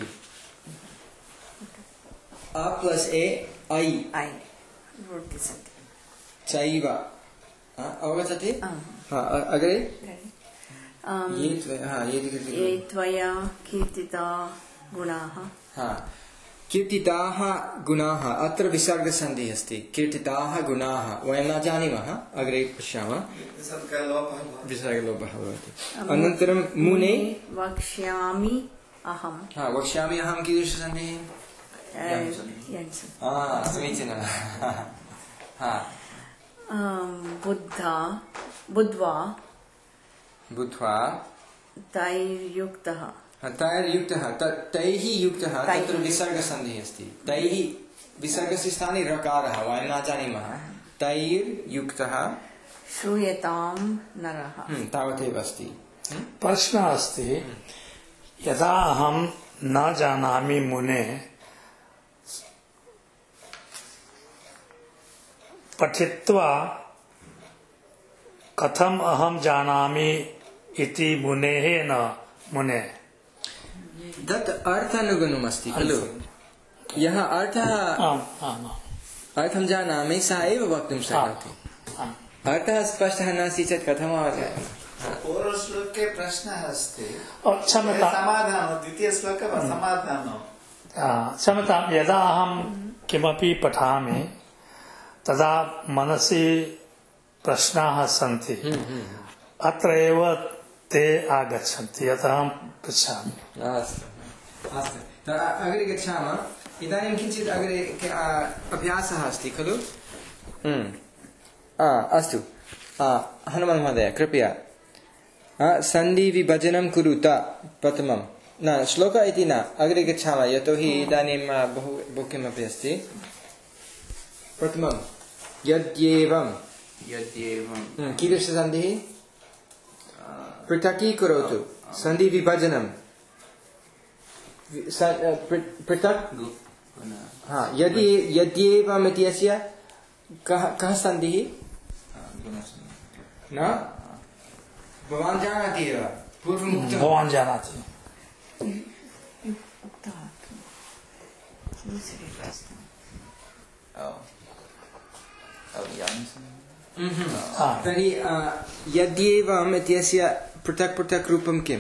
अ प्लस ए ऐ ऐ वृद्धिसन्धिः चैव अवगच्छति अग्रे ये त्वया कीर्तिता गुणाः कीर्तिताः गुणाः अत्र विसर्गसन्धिः अस्ति कीर्तिताः गुणाः वयं न जानीमः अग्रे पश्यामः विसर्गलोपः भवति अनन्तरं मुने वक्ष्यामि अहं वक्ष्यामि अहं कीदृशसन्धिः समीचीनः बुद्धा बुद्ध्वा बुद्ध्वा तैर्युक्तः तैर्युक्तः तैः युक्तः तत्र विसर्गसन्धिः अस्ति तैः विसर्गस्य स्थाने रकारः वयं न जानीमः तैर्युक्तः श्रूयतां नरः तावदेव अस्ति प्रश्नः अस्ति यदा अहं न जानामि मुने पठित्वा कथम अहम जानामि इति मुनेः न मुने तत् अर्थानुगुणम् अस्ति खलु यः अर्थः अर्थं जानामि सः एव वक्तुं शक्नोति अर्थः स्पष्टः नास्ति चेत् कथम् अवगच्छति पूर्वश्लोके प्रश्नः अस्ति क्षम्यतां समाधानं द्वितीयश्लोके समाधानं क्षम्यतां यदा अहं किमपि पठामि तदा मनसि प्रश्नाः सन्ति अत्र एव ते आगच्छन्ति यतः अहं पृच्छामि अस्तु अस्तु अग्रे गच्छामः इदानीं किञ्चित् अग्रे अभ्यासः अस्ति खलु अस्तु हनुमान् महोदय कृपया सन्धिविभजनं कुरुत प्रथमं न श्लोकः इति न अग्रे गच्छामः यतोहि इदानीं बहु बहु किमपि अस्ति प्रथमं यद्येवं यद्येवं कीदृशसन्धिः पृथकीकरोतु सन्धिविभजनं पृथक् यदि यद्येवम् इत्यस्य कः कः सन्धिः न भवान् जानाति एव पूर्वम् उक्तं भवान् जानाति तर्हि यद्येवम् इत्यस्य पृथक् पृथक् रूपं किम्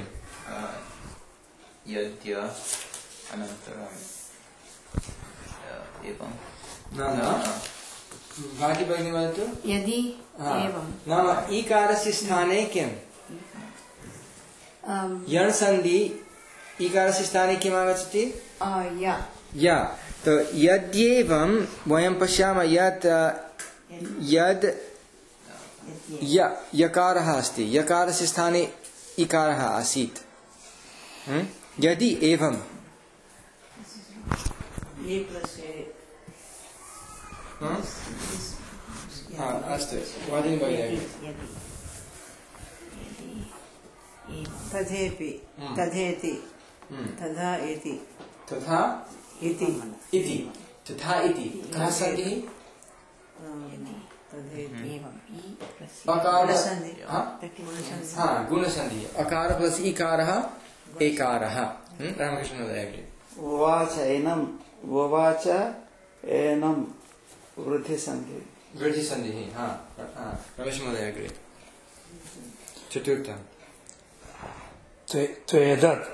यद्य अनन्तरं एवं न भाति भगिनी वदतु यदि एवं नाम ईकारस्य स्थाने किम् यण् सन्धि ईकारस्य स्थाने किम् आगच्छति या तो यद्येवं वयं पश्यामः यत् यद् य यकारः अस्ति यकारस्य स्थाने इकारः आसीत् यदि एवं अस्तु वदन् भगिनी तथेपि तथेति तथा इति तथा इति इति तथा इति कः सन्धिः एवम् इ प्लस् अकार गुणसन्धि। हाँ हाँ गुणसन्धि अकार प्लस इकारः एकारः रामकृष्ण महोदय अग्रे उवाच एनं उवाच एनं वृद्धिसन्धि वृद्धिसन्धिः हाँ हाँ रमेश महोदय अग्रे चतुर्थम् त्वेदत्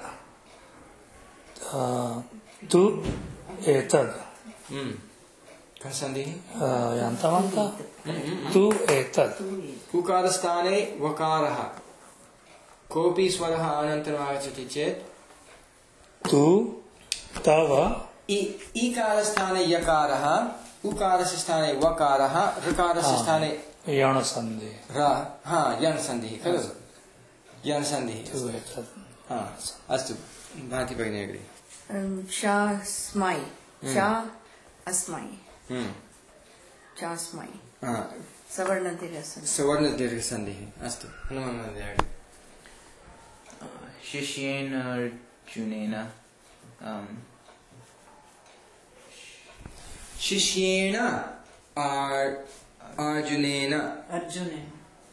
तु एतद् कः सन्धिः यान्तवन्तः तु एतद् कुकारस्थाने वकारः कोऽपि स्वरः अनन्तरम् आगच्छति चेत् तु तव इ ईकारस्थाने यकारः उकारस्य स्थाने वकारः ऋकारस्य स्थाने यणसन्धि र हा यणसन्धिः खलु यणसन्धिः तु एतद् हा अस्तु भाति भगिनी अग्रे चास्मै चा अस्मै चास्मै हा सवर्णदीर्घसन्धिः सवर्णदीर्घसन्धिः अस्तु हनुमान् महोदय अग्रे शिष्येन अर्जुनेन um, शिष्येण आर्- अर्जुनेन अर्जुनेन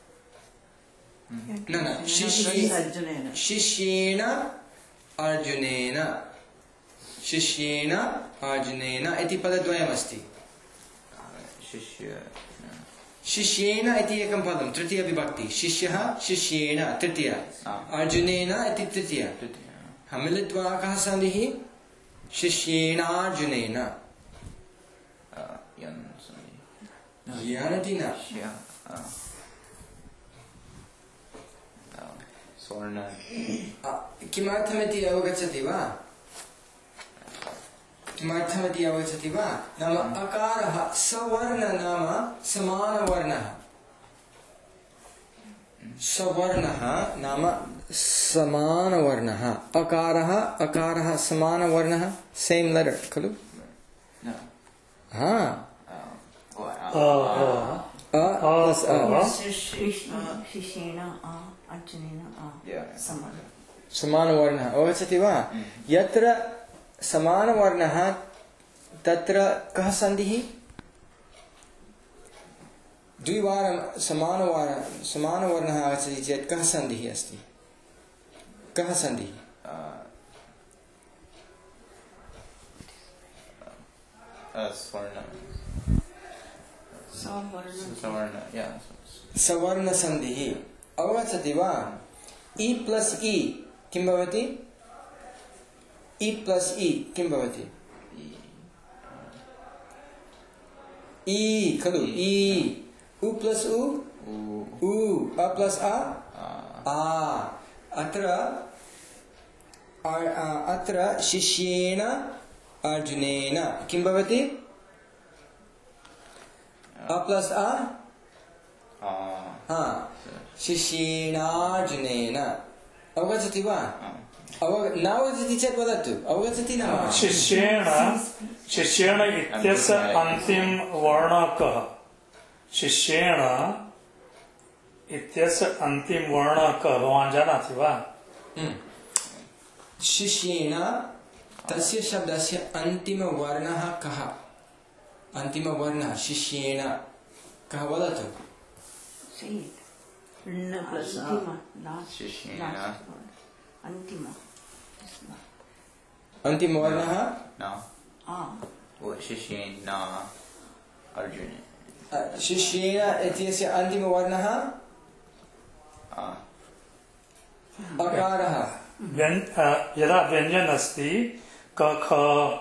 न न शिष्ये अर्जुनेन शिष्येण अर्जुनेन शिष्येण अर्जुनेन इति पदद्वयमस्ति शिष्य शिष्येण इति एकं पदं तृतीय विभक्ति शिष्यः शिष्येण तृतीय अर्जुनेन इति तृतीय मिलित्वा कः सन्धिः शिष्येणार्जुनेन यन् सन्धिः यनति न शिष्य स्वर्ण किमर्थमिति अवगच्छति वा किमर्थमिति अवगच्छति वा नाम अकारः सवर्ण नाम समानवर्णः सवर्णः नाम समानवर्णः अकारः अकारः समानवर्णः सेम् लेटर खलु हाँ अ प्लस अ शिष्येण अर्जुनेन समान समानवर्णः अवगच्छति वा यत्र समानवर्णः तत्र कः सन्धिः द्विवारं समानवर्ण समानवर्णः आगच्छति चेत् कः सन्धिः अस्ति कः सन्धिः स्वर्ण सवर्ण स्वर्ण या सवर्णसन्धिः अवगच्छति वा इ प्लस इ किं भवति इ प्लस इ किं भवति इ खलु इ उ प्लस उ उ अ प्लस अ आ अत्र अ- अ- अत्र शिष्येण अर्जुनेन किं भवति अ प्लस अ हा शिष्येणार्जुनेन अवगच्छति वा अवग नावगच्छति चेत् वदतु अवगच्छति न वा? शिष्येण शिष्येण इत्यस्य अन्तिम वर्णः कः शिष्येण इत्यस्य अन्तिम वर्णः कः भवान् जानाति वा हम्म। शिष्येण तस्य शब्दस्य अन्तिमवर्णः कः अन्तिमवर्णः शिष्येण कः वदतु न प्लस शिष्येण अन्तिम अन्तिमवर्णः न आ वो शिष्येन अर्जुन अ, शिष्येण इत्यस्य अन्तिमवर्णः अकारः व्यन् अ, यदा व्यञ्जन अस्ति क ख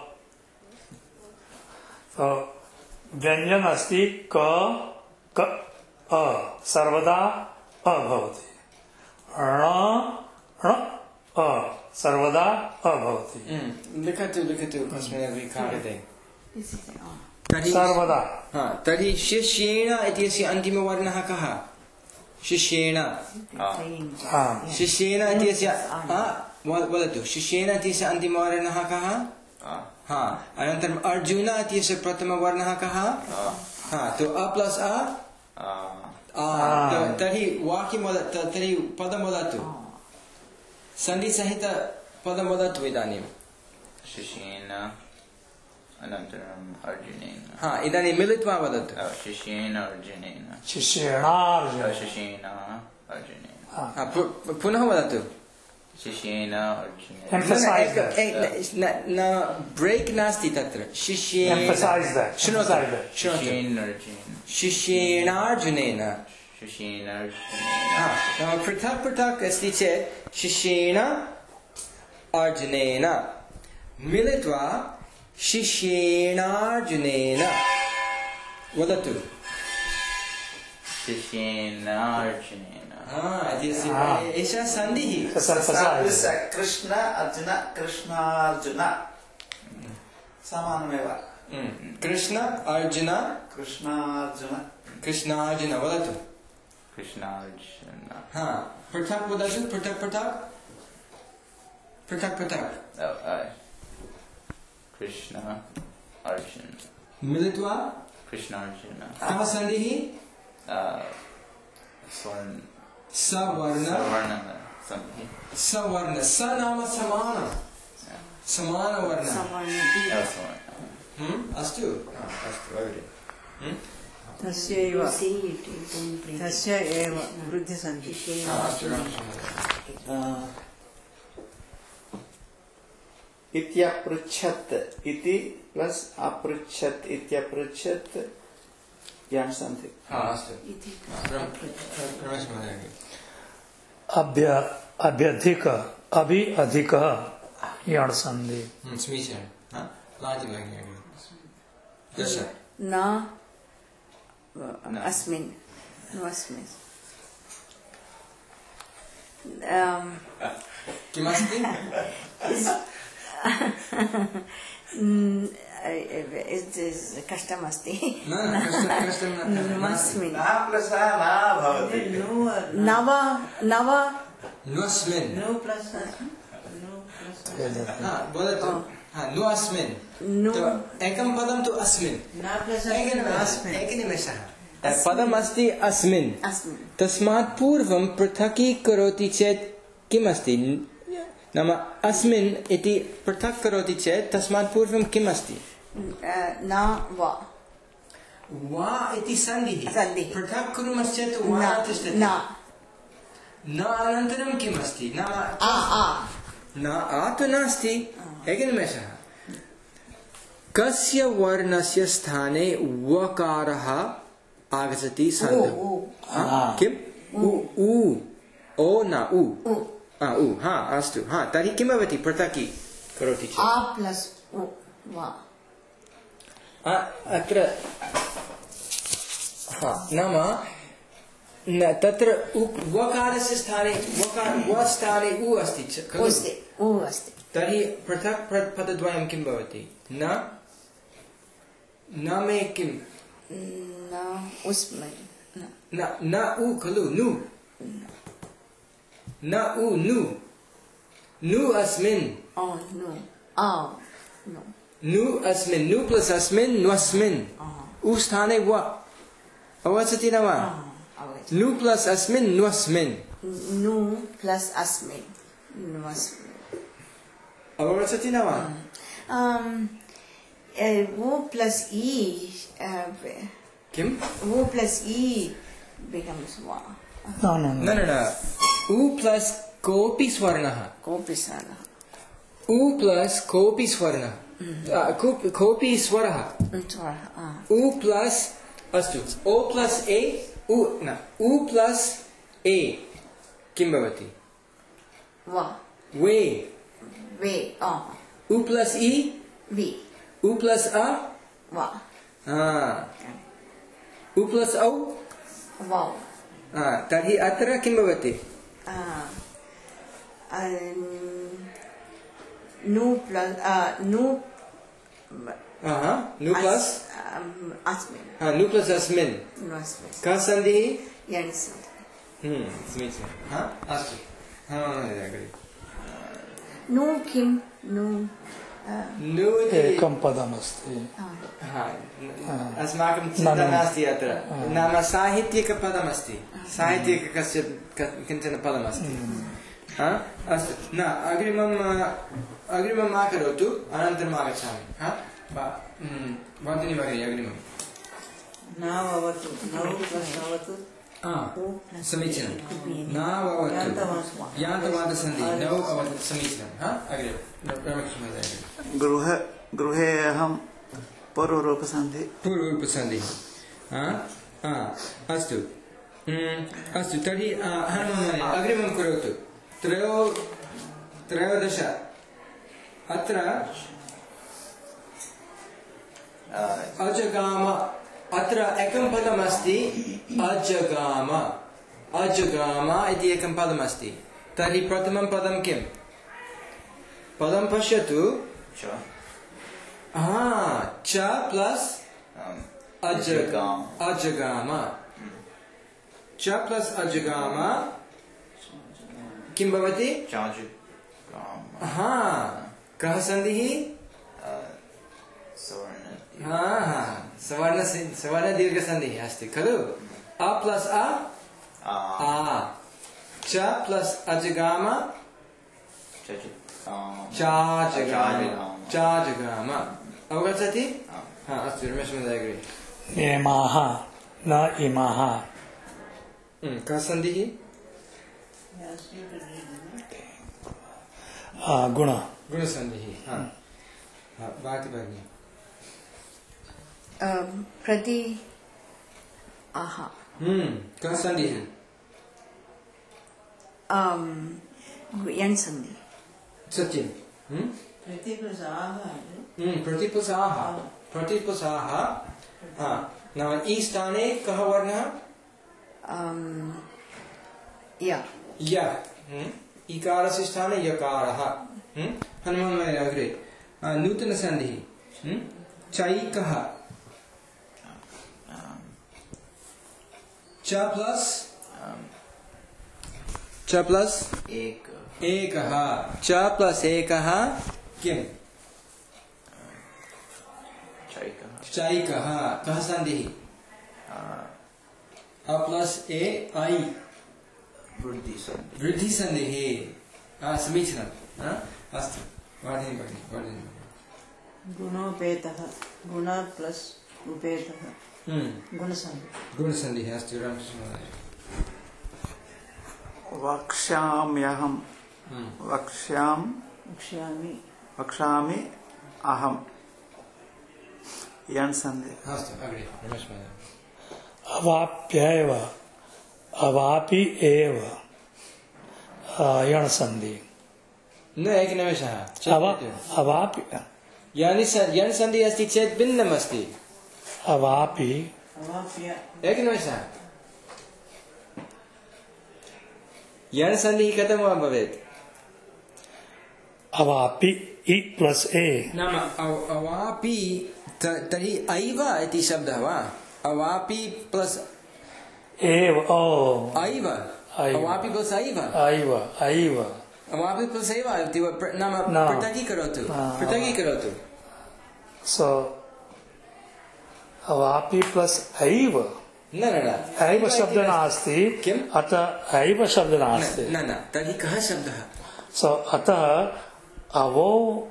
तो व्यञ्जन अस्ति क क अ सर्वदा अ भवति ण ण अ सर्वदा अ भवति हम्म, लिखतु लिखतु कस्मिन्नपि कागदे This is the आ तर्हि सर्वदा हा तर्हि शिष्येण इत्यस्य अन्तिमवर्णः कः शिष्येण saying हा शिष्येण इत्यस्य आ, वद- वदतु शिष्येण इत्यस्य अन्तिमवर्णः कः हा अनन्तरम् अर्जुन इत्यस्य प्रथमवर्णः कः हा तो अ प्लस अ आ, त- तर्हि वाक्यं वद त- तर्हि पदं वदतु सन्धिसहित पदं वदतु इदानीं शिष्येन अनन्तरम् अर्जुनेन हा इदानीं मिलित्वा वदतु uh, शिष्येन अर्जुनेन शिष्येणार्जुन uh, शिष्येन अर्जुनेन हा, पु- पुनः वदतु शिष्येन अर्जुनेन Emphasize एक- that. एक- न न ब्रेक् नास्ति तत्र शिष्येन Emphasize that. शृणोतु Emphasize that. शृणोतु शिष्येन अर्जुनेन शिष्येणार्जुनेन शिष्येन हा, अर्जुनेन नाम पृथक् पृथक् अस्ति चेत् शिष्येण अर्जुनेन मिलित्वा शिष्येणार्जुनेन वदतु शिष्येन अर्जुनेन हा, इति- Ah. एषा सन्धिः Emphasize that. कृष्ण अर्जुन कृष्णार्जुन समानमेव हम्म, कृष्ण अर्जुन कृष्णार्जुन कृष्णार्जुन वदतु कृष्णार्जुन हा पृथक् वदतु पृथक् पृथक् पृथक् पृथक् oh, uh, कृष्ण अर्जुन मिलित्वा कृष्णार्जुन कः सन्धिः uh, स्वर्ण सवर्ण सवर्ण सन्धि सवर्ण स नाम समान समानवर्ण सवर्णति uh, स्वर्ण हम्म, अस्तु हा, अस्तु अग्रे हम्म, तस्यैव see it you don't bring it. तस्य एव वृद्धिसन्धि शिष्येण हा, अस्तु रामकृष्ण। इत्यपृच्छत् इति प्लस अपृच्छत् इत्यपृच्छत् यान् सन्ति हा, अस्तु इति रम- रमेश महोदय अभ्य अभ्यधिक अभि अधिक यण संधि हम्म, समीचीनं हा, लाजि भगिनी अग्रे दश न अस्मिन् न अस्मिन् um, किमस्ति mm, it is कष्टमस्ति न न कष्टं कष्टं न- न अस्मिन् न प्लस न भवति नव नव नुस्मिन् नो प्लस् नो प्लस् हा, वदतु हा, नु अस्मिन् नु तो एकं पदं तु अस्मिन् न प्लस् एकनिमेषः अस्मिन् एकनिमेषः पदम् अस्ति अस्मिन् अस्मिन् तस्मात् पूर्वं पृथकीकरोति चेत् किम् अस्ति नाम अस्मिन् इति पृथक् करोति चेत् तस्मात् पूर्वं किम् अस्ति न वा वा इति सन्धिः सन्धिः। पृथक् कुर्मश्चेत् वा न तिष्ठति न न अनन्तरं किम् अस्ति नाम आ आ न आ तु नास्ति एकनिमेषः कस्य वर्णस्य स्थाने वकारः आगच्छति सन्धौ हा, किम् उ उ ओ न उ आ, उ हा अस्तु हा तर्हि किं भवति पृथकी करोति चेत् आ प्लस् उ वा आ, अत्र हा नाम न तत्र उ- वकारस्य स्थाने वकार व स्थाने उ अस्ति च- खलु अस्ति उ अस्ति तर्हि पृथक् पद- पदद्वयं किं भवति न न मे किं न उस्मिन् न न न उ खलु नु न उ नु नु अस्मिन् ओ नु आ नु नु अस्मिन् नु प्लस् अस्मिन् न्वस्मिन् उ स्थाने व अवगच्छति न वा नु प्लस् अस्मिन् न्वस्मिन् नु प्लस् अस्मिन् न्वस्मिन् अवगच्छति न वा वो प्लस ई किम् वो प्लस ई becomes वा no no न no न न उ प्लस् कोऽपि स्वर्णः कोऽपि सः उ प्लस् कोऽपि स्वर्णः आ, कोऽपि कोऽपि स्वरः उ प्लस् अस्तु ओ प्लस् ए उ न उ प्लस् ए किं भवति वा वे वे आ उ प्लस् इ वि उ प्लस् अ वा हा उ प्लस् औ वा हा तर्हि अत्र किं भवति नु प्लस नु हा नु प्लस् अस्मिन् हा नु प्लस् अस्मिन् न्वस्मिन् कः सन्धिः यण्सन् हम्म समीचीनं हा अस्तु हा महोदय अग्रे नु किं नु नु इति एकं पदमस्ति हा, अस्माकं चिन्ता नास्ति अत्र नाम साहित्यिकपदमस्ति साहित्यिकस्य किञ्चन पदमस्ति हा अस्तु न अग्रिमम् अग्रिमं मा करोतु अनन्तरम् आगच्छामि हा वादिनी भगिनी अग्रिमं नाववतु नौ प्लस् अवतु समीचीनं नाववतु यान्तवादसन्धिः नौ अवतु समीचीनं हा अग्रे रामकृष्णमहोदय गृह गृहे अहं पूर्वरूपसन्धि पूर्वरूपसन्धिः हा हा अस्तु अस्तु तर्हि हनुमन्महोदय अग्रिमं करोतु त्रयो त्रयोदश अत्र अजगाम अत्र एकं पदमस्ति अजगाम अजगाम इति एकं पदमस्ति तर्हि प्रथमं पदं किं पदं पश्यतु हा च प्लस् अजगाम अजगाम च प्लस् अजगाम किं भवति हा कः सन्धिः हा हा सवर्ण सवर्ण दीर्घसन्धिः अस्ति खलु अ प्लस् अ आ च प्लस् अजगाम चाजगाम अवगच्छति हा अस्तु रमेश महोदय अग्रे एमाः न इमाः कः सन्धिः गुण गुणसन्धिः हा भारती भगिनी प्रति आहा कः सन्धिः यन् सन्धि सत्यं प्रतिपुषाः प्रतिपुषाः नाम ई स्थाने कः वर्णः या य इकारस्य स्थाने यकारः हनुमन्महोदय अग्रे नूतनसन्धिः चैकः च प्लस च प्लस एक एकः च प्लस एकः किम् चैकः चैकः कः सन्धिः अ प्लस ए ऐ वृद्धिसन्धिः वृद्धिसन्धिः समीचीनम् अस्तु वादिनी भगिनी वादिनी गुणोपेतः गुण प्लस उपेतः गुणसन्धिः गुणसन्धिः अस्तु रामकृष्णमहोदय वक्ष्याम्यहं वक्ष्यां वक्ष्यामि वक्ष्यामि अहं यन् सन्धि अस्तु अग्रे रमेश महोदय अवाप्यैव अवापि एव यण सन्धि न एकनिमेषः अवापि यानि यन् सन्धिः अस्ति चेत् भिन्नम् अस्ति अवापि अवाप्य एकनिमेषः यण सन्धिः कथं भवेत् अवापि इ प्लस ए नाम अवापि तर्हि ऐव इति शब्दः वा अवापि प्लस एव ओ ऐव अवापि प्लस ऐव ऐव ऐव अवापि प्लस ऐव इति नाम पृथकीकरोतु पृथकीकरोतु सो अवापि प्लस ऐव न न न ऐव शब्द नास्ति किम् अतः ऐव शब्द नास्ति न न तर्हि कः शब्दः सो अतः अवो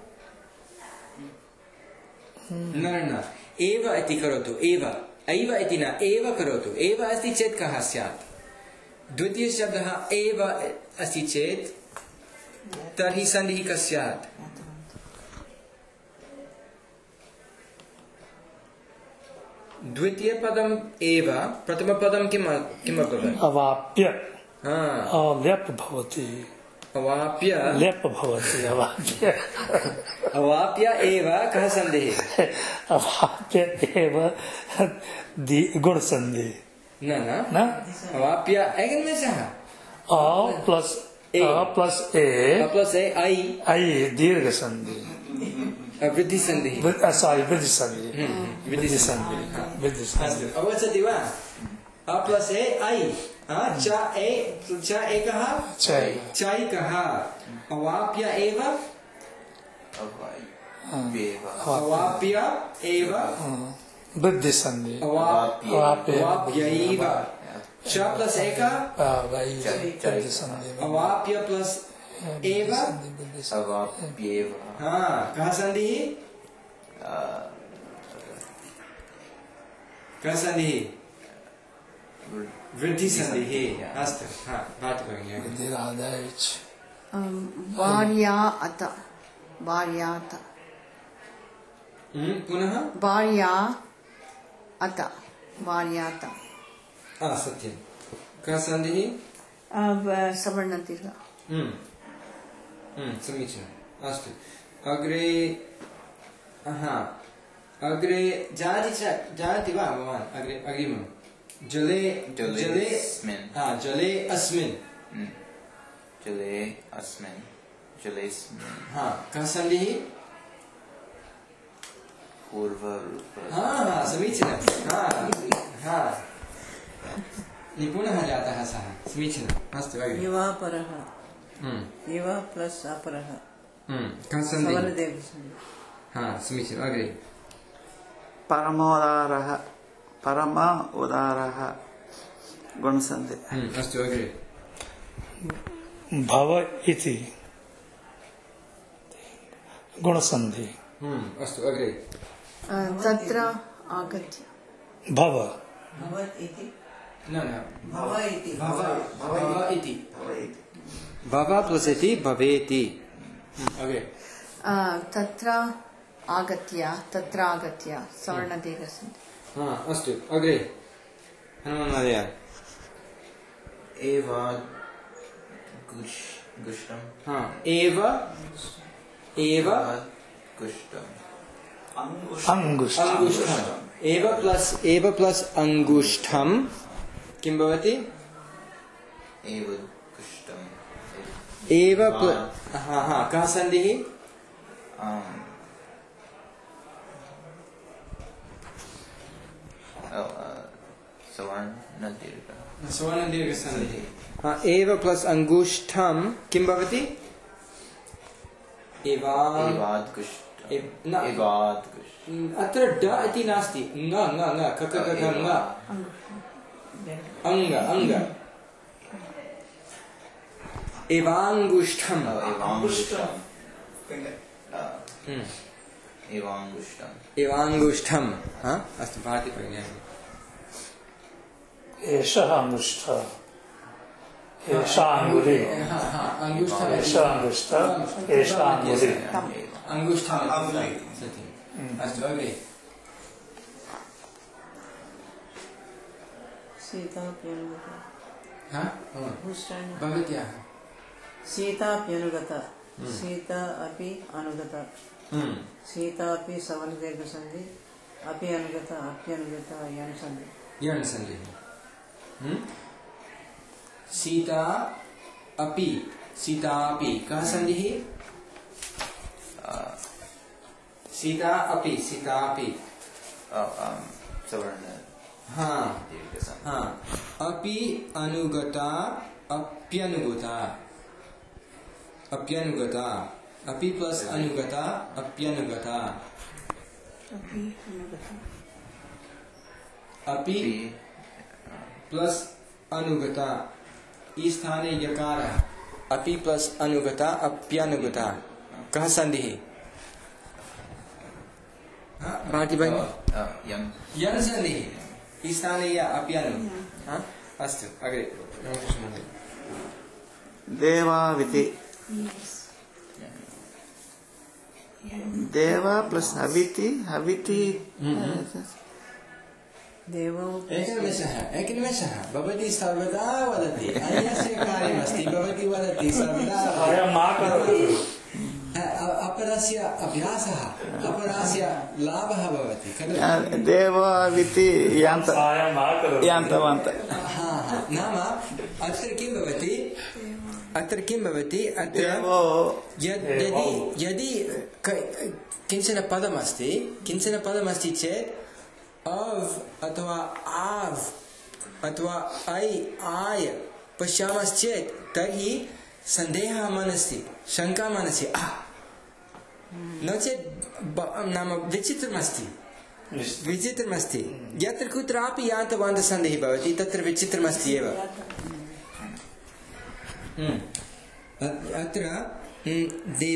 न न एव इति करोतु एव ऐव इति न एव करोतु एव अस्ति चेत् कः स्यात् द्वितीयशब्दः एव अस्ति चेत् तर्हि सन्धिः कः स्यात् द्वितीयपदम् एव प्रथमपदं किम् किम् अभवत् अवाप्य हा लेप भवति अवाप्य लेप भवति अवाप्य अवाप्य एव कः सन्धिः अवाप्य एव गुणसन्धि न न न अवाप्य एकनिमेषः अ प्लस ए अ प्लस ए प्लस ए ऐ ऐ दीर्घसन्धि वृद्धिसन्धिः सॉरी वृद्धिसन्धि वृद्धिसन्धिः वृद्धिसन्धि अवगच्छति वा अ प्लस ए ऐ च ए च एकः चैकः अवाप्य एव अवाप्य एव वृद्धिसन्धि अवाप्यैव च प्लस एकः वृद्धिसन्धि अवाप्य प्लस एव अवाप्येव हाँ कहाँ सन्धिः कः सन्धिः वृद्धिसन्धिः अस्तु हा भाति भगिनी वृद्धिरादायच भार्या अत भार्यात पुनः भार्या अत भार्यात हा सत्यं कः सन्धिः सवर्णदीर्घ समीचीनम् अस्तु अग्रे हा अग्रे जाति च जाति वा भवान् अग्रे अग्रिमं जले जले जले अस्मिन् हा जले अस्मिन् जले अस्मिन् जलेस्मिन् हा कः सन्धिः पूर्वरूप हा हा समीचीनं हा हा निपुणः जातः सः समीचीनम् अस्तु अग्रे युवा परः हम्म युवा प्लस अपरः हम्म कः सन्धिः सवर्णदीर्घसन्धिः हा समीचीनम् अग्रे परमोदारः परम उदारः गुणसन्धि हम्म अस्तु अग्रे भव इति गुणसन्धि हम्म अस्तु अग्रे तत्र आगत्य भव भवत् इति न न भव इति भव भव इति भव प्लस् इति भवेति अग्रे तत्र आगत्य तत्र आगत्य सवर्णदीर्घसन्धि हा अस्तु अग्रे हनुमान् महोदय एव गुष् गुष्टं हा एव एव गुष्टम् अंगुष्ठ अंगुष्ठम् एव प्लस् एव प्लस् अंगुष्ठम् किं भवति एव गुष्टम् एव प्ल- हा हा कः सन्धिः आम् सवर्णदीर्घ सवर्णदीर्घसन्धिः हा एव प्लस् अंगुष्ठम् किं भवति एवा एवाद् गुष्ट एव- न एवाद् गुष्ट अत्र ड इति नास्ति ङ ङ ङ क क क ख ङ अङ्ग अङ्ग एवाङ्गुष्ठम् एवाङ्गुष्टम् हम्म। एवाङ्गुष्टम् एवाङ्गुष्ठम् हा अस्तु भारती भगिनी एषः अंगुष्ठः एषा अङ्गुली हा हा अङ्गुष्ठम् एषा अङ्गुष्ठ एषा अङ्गुली अङ्गुष्ठम् सत्यम् अस्तु अग्रे सीताप्यनुगता हा भूष्टानि भवत्याः सीताप्यनुगता सीता अपि अनुगता हम्म सीता अपि सवर्णदीर्घसन्धि अपि अनुगता अप्यनुगता यन् सन्धि यण् सन्धिः हम्म सीता अपि सीता अपि कः सन्धिः सीता अपि सीता अपि सवर्ण हा दीर्घसन्धि हा अपि अनुगता अप्यनुगता अप्यनुगता अपि प्लस अनुगता अप्यनुगता अपि प्लस अनुगता इस स्थाने यकारः अपि प्लस अनुगता अप्यनुगता कः सन्धिः भातिभगिनी यम् यन् सन्धिः इस स्थाने य अप्यनु हा अस्तु अग्रे रामकृष्ण महोदय देवाविति देवा प्लस हविति हविति देवो एकनिमेषः एकनिमेषः भवती सर्वदा वदति अन्यस्य कार्यमस्ति भवती वदति सर्वदा अयं मा करोतु अपरस्य अभ्यासः अपरस्य लाभः भवति खलु देवाविति यान्त सायं मा करोतु यान्तवन्त हा हा नाम अत्र किं भवति अत्र किं भवति अत्र देवो यद्- यदि यदि क- किञ्चन पदमस्ति किञ्चन पदमस्ति चेत् अव् अथवा आव् अथवा ऐ आय पश्यामश्चेत् तर्हि सन्देहः मनसि शङ्का मनसि आ नो चेत् ब- नाम विचित्रमस्ति विचित्रमस्ति यत्र कुत्रापि यान्तवान्तसन्धिः भवति तत्र विचित्रमस्ति एव हम्म। अ- अत्र हम्म,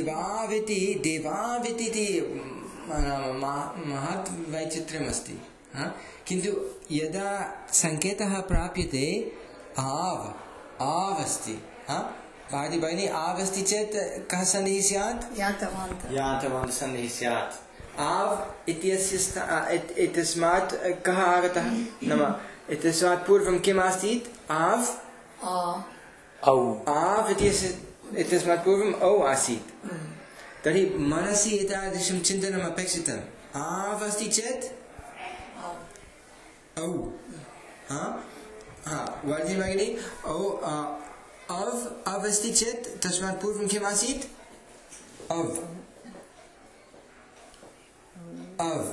देवाविति देवाविति इति नाम मा- महत् वैचित्र्यमस्ति हा? किन्तु यदा सङ्केतः प्राप्यते आव् आव् अस्ति, हा? भारती भगिनी आव् अस्ति चेत् कः सन्धिः स्यात्? यातवान्तः। यातवान्तः सन्धिः स्यात्। आव् इत्यस्य स्था इत- इत्यस्मात् कः आगतः? नाम इत्यस्मात् पूर्वं किम् आसीत्? आव् आ औ आव् इत्यस्य इत्यस्मात् पूर्वम् औ आसीत्। तर्हि मनसि एतादृशं चिन्तनम् अपेक्षितम्। आव् अस्ति चेत् औ, हा? हा, वर्धिनी भगिनी, औ अ, अव् अव् अस्ति चेत् तस्मात् पूर्वं किम् आसीत्? अव् अव्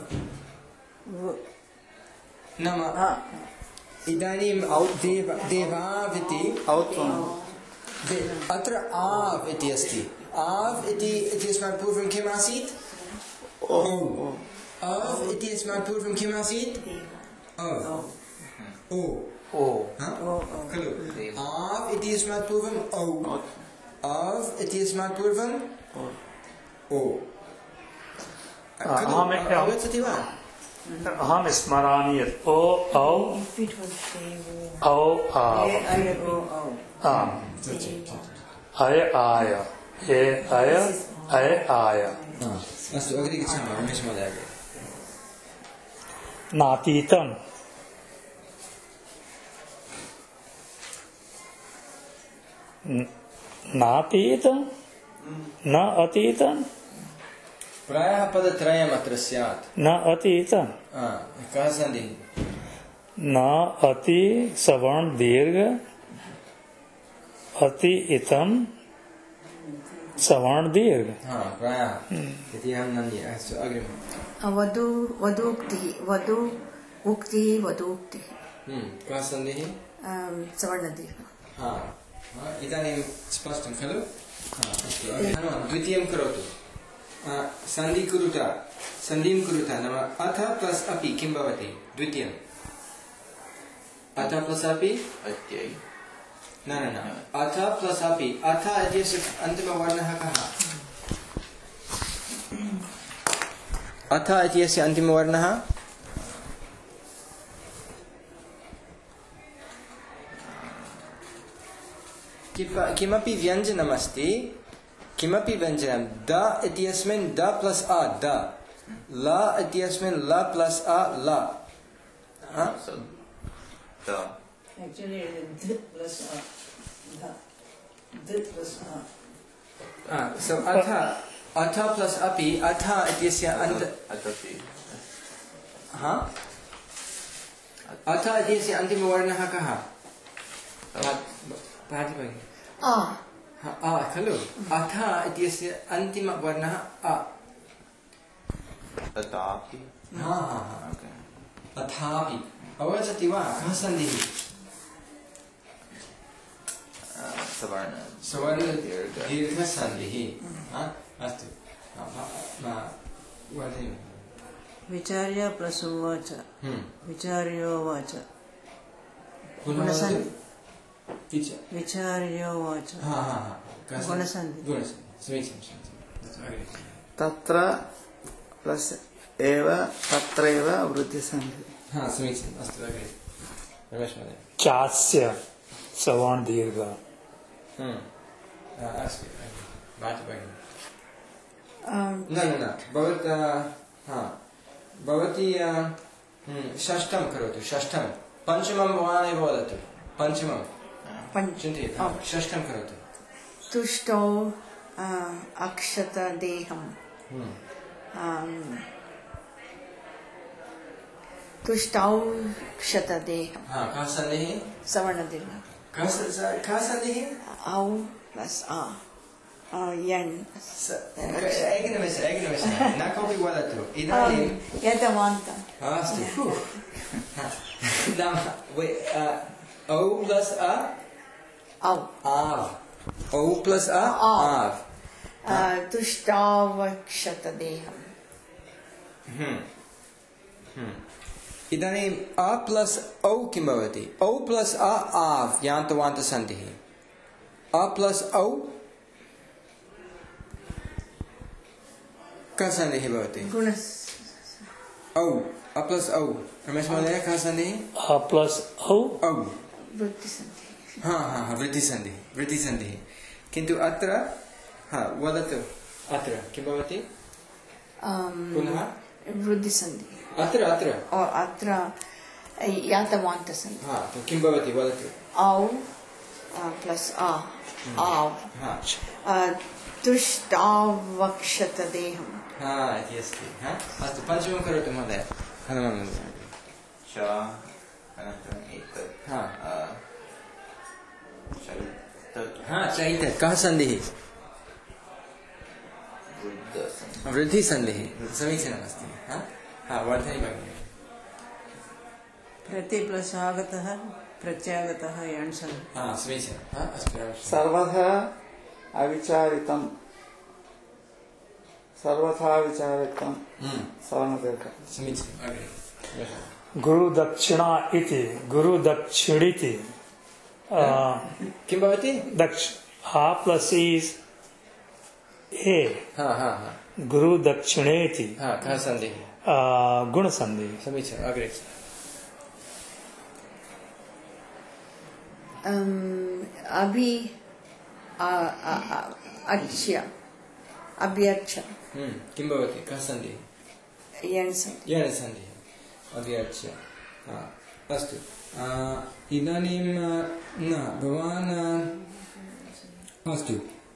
नाम इदानीं देव देवाव् इति औत्वं दे- अत्र आव् इति अस्ति। आव् इति इत्यस्मात् पूर्वं किम् आसीत्? औ। अव् इति अस्मात् पूर्वं किम् आसीत्? अव् ओ, ओ हा? खलु आव् इति अस्मात् पूर्वम् औ, अव् इति अस्मात् पूर्वम् ओ। खलु? अहम्- अवगच्छति वा? अहं स्मरामि यत् ओ औ औ आव् आम् अय आय ए अय अय आय हा, अस्तु अग्रे गच्छामः। रमेश महोदय नातीतं न- नातीतं न अतीतं प्रायः पदत्रयम् अत्र स्यात्। न अतीतं हा, कः सन्धिः? न अति सवर्ण दीर्घ अति इतं सवर्ण दीर्घ हा, प्रायः इति अहं मन्ये। अस्तु अग्रिमम्। वधु वधूक्तिः वधु उक्तिः वधूक्तिः हम्म, कः सन्धिः? सवर्णदीर्घ। हा, हा, इदानीं स्पष्टं खलु? हा, अस्तु अग्रे- हा, द्वितीयं करोतु। आ, सन्धि कुरुत सन्धिं कुरुत नाम अथ प्लस् अपि किं भवति? द्वितीयम् अथ प्लस् अपि अत्यै न न न अथ प्लस् अपि अथ इत्यस्य अन्तिमवर्णः कः? अथ इत्यस्य अन्तिमवर्णः किप- किमपि व्यञ्जनमस्ति, किमपि व्यञ्जनं द इत्यस्मिन् द प्लस् अ द, ल इत्यस्मिन् ल प्लस् अ ल, हा? so the Actually, ध plus a, ध, ध plus a. हा, so अथ अथ प्लस् अपि अथ इत्यस्य अन्त अतपि हा? अथ इत्यस्य अन्तिमवर्णः कः? भारती भगिनी। आ हा, आ खलु? अथ इत्यस्य अन्तिमवर्णः अ। तथापि हा हा हा, okay तथापि अवगच्छति वा? कः सन्धिः? uh, सवर्ण सवर्ण दीर्घ दीर्घसन्धिः। हा, अस्तु हा, भा- भा- वर्धयतु। विचार्य plus उवाच हम्म, विचार्योवाच पुनः गुणसन्धि वदतु। विच- विचार्योवाच हा हा हा, कः सन्धिः? गुणसन्धिः। गुणसन्धिः। समीचीनं समीचीनं। अस्तु, अग्रे। तत्र प्लस् एव तत्रैव वृद्धिसन्धिः हा, समीचीनम्। अस्तु, अग्रे। रमेश महोदय। चास्य सवर्ण दीर्घ हम्म, हा, अस्तु, अग्रे। भारती भगिनी। आम्, न न न भवता हा भवती अ, हम्म, षष्ठं करोतु। षष्ठं पञ्चमं भवानेव वदतु। पञ्चमं पञ्च चिन्तयतु। हा, षष्ठं करोतु। तुष्टौ आ, अक्षतदेहम् हम्म, आम्, तुष्टौ क्षतदेहम् हा, कः सन्धिः? सवर्णदीर्घ। कः स- स- कः सन्धिः? औ प्लस् आ आ, यण् स- एकनिमेषम् एकनिमेषं न कोऽपि वदतु। इदानीं यतवान्तः। अस्तु फुः। हा, नाम वै- अ, औ प्लस् अ औ आव्, औ प्लस् अ आव्। आव्। आ, तुष्टावक्षतदेहम्। हम्म, हम्म। इदानीम् अ प्लस् औ किं भवति? औ प्लस् अ आव् यान्तवान्तसन्धिः। अ प्लस् औ कः सन्धिः भवति? गुणस् औ अ प्लस औ रमेश महोदय कः सन्धिः अ प्लस औ औ वृत्तिसन्धिः हाँ हाँ हाँ वृद्धिसन्धिः वृद्धिसन्धिः किन्तु अत्र हाँ वदतु अत्र किं भवति पुनः वृद्धिसन्धिः अत्र अत्र और अत्र यातवान्तसन्धिः हाँ तो किं भवति वदतु औ प्लस आ आव् हाँ तुष्टावक्षतदेहम् हाँ इति अस्ति हाँ अस्तु पञ्चमं करोतु महोदय हनुमान् महोदय च अनन्तरम् एतत् हाँ अ, चैतत् हाँ चैतत् कः सन्धिः वृद्धसन्धिः वृद्धिसन्धिः समीचीनमस्ति हाँ हाँ वर्धनी भगिनी प्रति प्लस आगतः प्रत्यागतः यण् सन्धिः हाँ समीचीनं हाँ अस्तु सर्वथा अविचारितं सर्वथा विचारितं हम्म सवर्णदीर्घः समीचीनम् अग्रे गुरु दक्षिणा इति गुरु दक्षिणीति किं भवति दक्ष आ प्लस इज ए हाँ हाँ हाँ गुरु दक्षिणेति हाँ कः सन्धिः गुण संधि समीचीनम् अग्रे अभि अच्छ अभ्यर्च हम्म किं भवति कः सन्धिः यण् सन्धिः यण् सन्धिः अभ्यर्च्य हाँ अस्तु इदानीं न भवान् अस्तु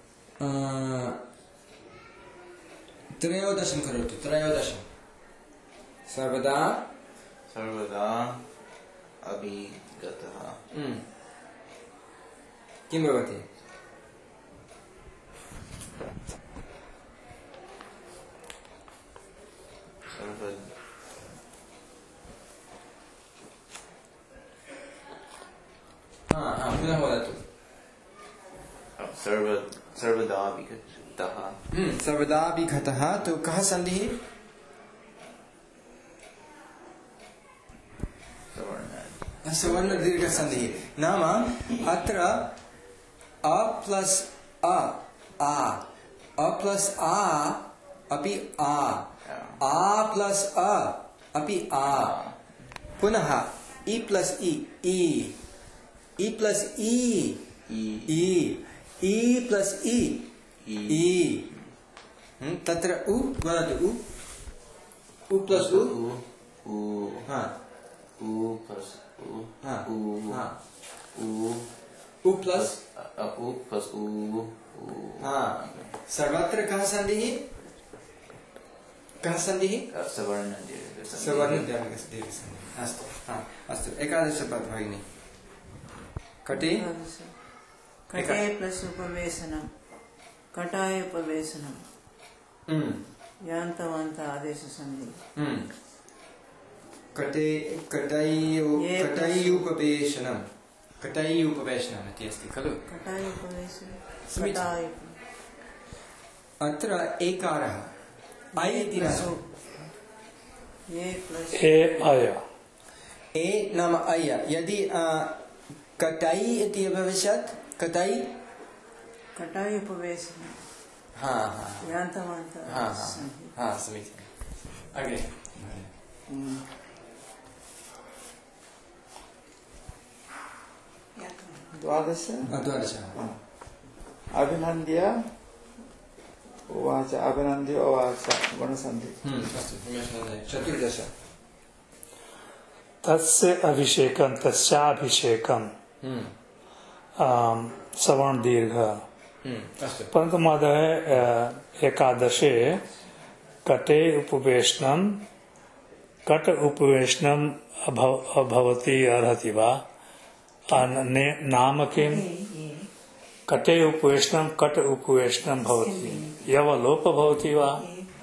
त्रयोदशं करोतु त्रयोदशं सर्वदा सर्वदा अभिगतः किं भवति सर्वदा हाँ हाँ पुनः वदतु सर्व सर्वदा अभिगतः सर्वदा विघतः तो कः सन्धिः सवर्णदीर्घसन्धिः नाम अत्र अ प्लस अ आ अ प्लस आ अपि आ आ प्लस अ अपि आ पुनः इ प्लस इ इ इ प्लस इ इ इ प्लस इ इ तत्र उ वदतु उ उ प्लस उ उ हाँ उ प्लस उ हाँ उ हाँ उ उ प्लस उ प्लस उ हाँ सर्वत्र कः सन्धिः कः सन्धिः सवर्णदीर्घसन्धिः सवर्णदीर्घसन्धिः अस्तु हाँ अस्तु एकादश भगिनी कटे कटे प्लस उपवेशनं कटाय उपवेशनं यान्तवान्त आदेशसन्धिः कटे कटयु कटयुपवेशनं कटयुपवेशनम् इति अस्ति खलु कटाय उपवेशनं समीचीनं। कटाय अत्र एकारः ऐ इति नाम ये प्लस ए अय ए नाम अय यदि कटै इति भविष्यत् कटै कटाय उपवेशनं हाँ हाँ यान्तवान्त हाँ हाँ आदेशसन्धिः हाँ समीचीनम् अग्रे द्वादश द्वादश अभिनन्द्य उवाच अभिनन्द्य उवाच गुणसन्धिः अस्तु चतुर्दश तस्य अभिषेकं तस्याभिषेकं सवर्ण दीर्घ अस्तु परंतु महोदय एकादशे कटे उपवेशनं कट उपवेशनम् अभवति अर्हति वा नाम किं कटे उपवेशनं कट उपवेशनं भवति यवलोप भवति वा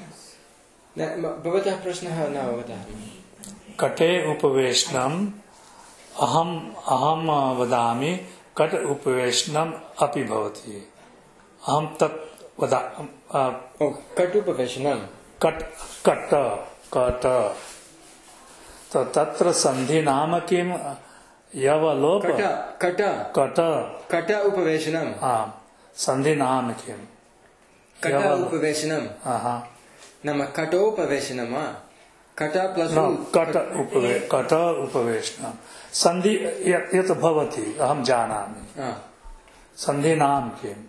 भवतः प्रश्नः न अवगतः कटे उपवेशनम् अहम् अहं वदामि कट उपवेशनम् अपि भवति अहं तत् वदा कट उपवेशनं कट कट कट तो तत्र संधि नाम किं यवलोप कट कट कट कट उपवेशनं हाँ संधि नाम किं कट उपवेशनं हाँ नाम कटोपवेशनं वा कट प्लस न कट उपवे कट उपवेशनम संधि यत् यत् भवति अहं जानामि हा संधि नाम किम्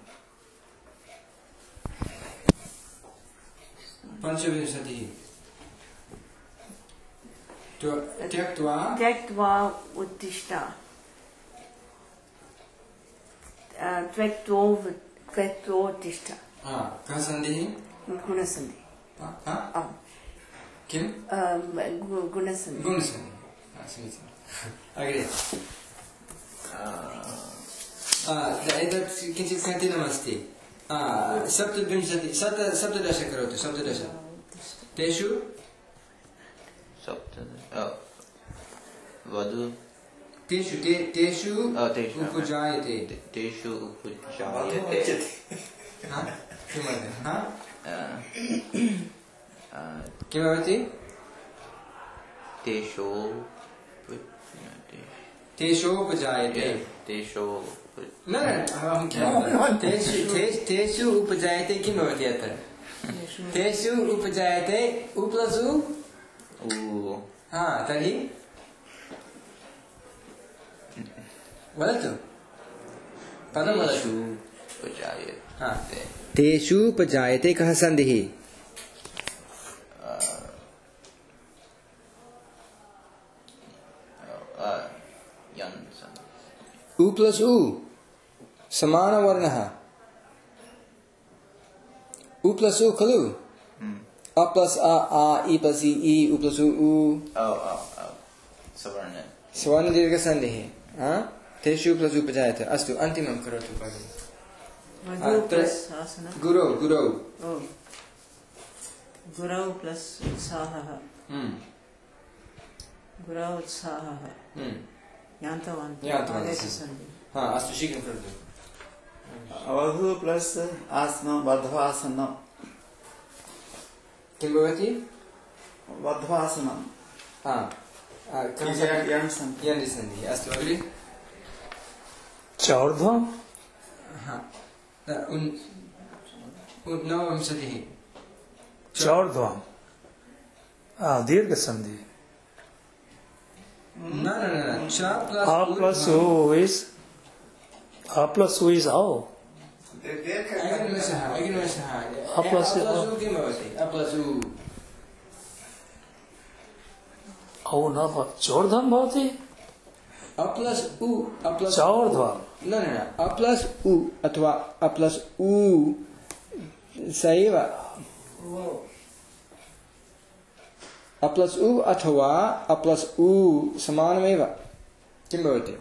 पंचविंशतिः त्यक्त्वा त्यक्त्वा उत्तिष्ठ त्यक्त्वो त्यक्त्वोत्तिष्ठ हा कः सन्धिः गुणसन्धि हा आम् किं गुणसन्धि गुणसन्धिः हा समीचीनम् अग्रे एतत् किञ्चित् कठिनमस्ति सप्तविंशति सप्त सप्तदश करोतु सप्तदश तेषु सप्तदश वधु तेषु ते तेषु अ, तेषु उपजायते तेषु उपजायते हा किमर्थं हा अ, अ, किं भवति तेषु तेषोपजायते तेषु न न अहं किं तेषु ते- तेषु उपजायते किं भवति अत्र तेषु उपजायते उपलसु उ हा तर्हि वदतु पदं वदतु तेषु उपजायते हा तेषु उपजायते कः सन्धिः अ, यन् सन्ति उ प्लस उ समानवर्णः उ प्लस उ खलु अ प्लस अ आ इ प्लस इ इ उ प्लस उ उ औ औ औ सवर्ण स्वर्णदीर्घसन्धिः हा तेषु प्लस उपजायते अस्तु अन्तिमं करोतु भगिनि मधु प्लस आसनं गुरौ गुरौ ओ गुरौ प्लस उत्साहः हम्म गुरौ उत्साहः हम्म यान्तवान् यान्तवान् आदेशसन्धि हा अस्तु शीघ्रं करोतु अवधु प्लस आसनं बद्धवासनं किं भवति बद्धवासनं हा कः सन्धिः? यन् सन्ति यन् सन्धिः अस्तु अग्रे चौर्ध्वम् हा उन् नवविंशतिः चौर्ध्वम् दीर्घ संधि न न न च अ प्लस उ इज अ प्लस उ इज औ अग्निवशः अग्निवशः अ प्लस उ उ किं भवति अ प्लस उ औ न भ- चौर्ध्वम् भवति अ प्लस उ अ प्लस चौर्ध्वम् न न न अ प्लस उ अथवा अ प्लस उ स एव अ प्लस उ अथवा अ प्लस उ समानमेव किं भवति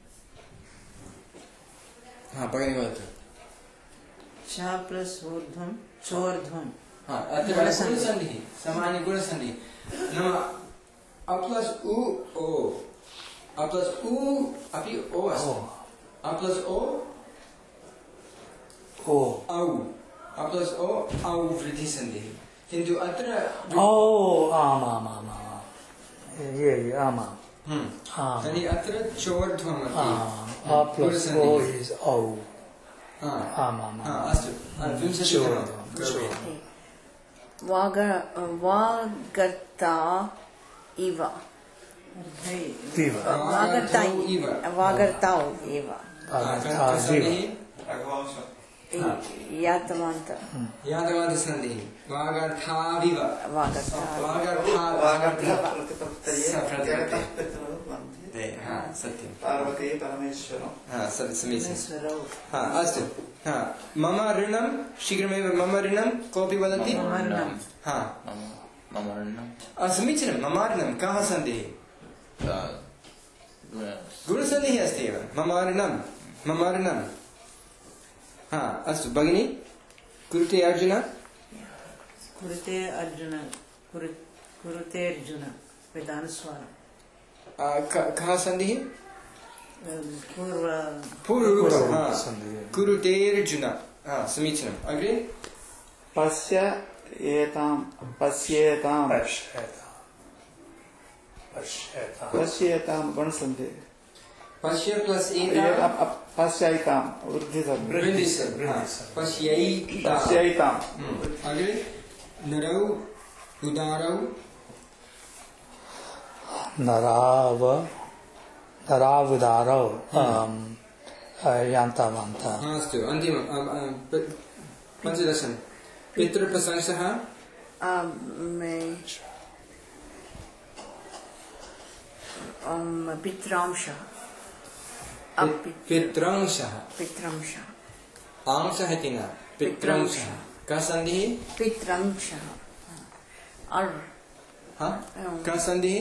हा भगिनी वदतु च प्लस ऊर्ध्वं चोर्ध्वं हा अत्र गुणसन्धिः सामान्य गुणसन्धिः नाम अ प्लस उ ओ अ प्लस उ अपि ओ अस्ति अ प्लस ओ ओ औ अ प्लस ओ औ वृद्धिसन्धिः किन्तु अत्र ओ आम् आम् आम् आम् ये ये आम् आम् हम्म आम् तर्हि अत्र चोर्ध्वम् अस्ति अ प्लस ओ इज औ हा आम् आम् हा आम् अस्तु विंशतितमं करोतु। वाग वागर्ता इव तीव वागर्ता इव। वागर्ता इव हा, कः सन्धिः? यातवान्त यादवादसन्धिः वागर्थाविव वागर्ता वागर्था वागर्था हा सत्यं पार्वती परमेश्वरं हा सत् समीचीनं ईश्वरौ हा अस्तु हा मम ऋणं शीघ्रमेव मम ऋणं कोऽपि वदति वर्णं हा मम मम ऋणं अ, समीचीनं मम ऋणं कः सन्धिः अ, गुण गुणसन्धिः अस्ति एव मम ऋणं मम ऋणं हा अस्तु भगिनी कुरुते अर्जुन कुरुते अर्जुन कुरु कुरुते अर्जुन वेदानुस्वारम् अ, क- कः सन्धिः पूर्व पूर्वरूपं हा सन्धिः। कुरुतेर्जुन हा समीचीनम् अग्रे पश्य एतां पश्येतां पश्येताम् पश्येताम् पश्येतां गुणसन्धि पश्य प्लस एतां पश्यैतां वृद्धिसन्धि वृद्धिसन्धि हा पश्यैता पश्यैतां हम्म, अग्रे नरौ उदारौ नराव नरावुदारौ यान्तामन्तः। अस्तु अन्तिमं पञ्चदशं पितृप्रशंसः पित्रांशः पित्रांशः पित्रांशः आंशः इति न पित्रांशः का सन्धिः पित्रांशः अर् हा का सन्धिः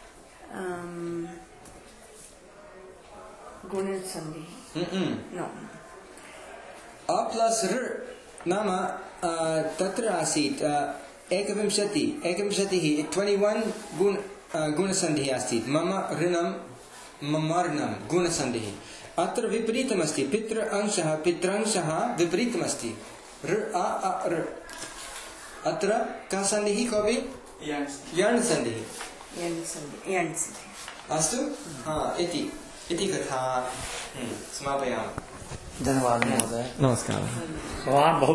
गुणसन्धिः नो अ प्लस् ऋ नाम तत्र आसीत् एकविंशति एकविंशतिः ट्वेण्टि वन् गुण गुणसन्धिः अस्ति मम ऋणं ममर्णं गुणसन्धिः अत्र विपरीतमस्ति पितृ अंशः पित्रांशः विपरीतमस्ति ऋ अ अ ऋ अत्र का सन्धिः कोऽपि यण् सन्धिः अस्तु हा इति इति कथा समापयामः। धन्यवादः महोदय। नमस्कारः। भवान् बहु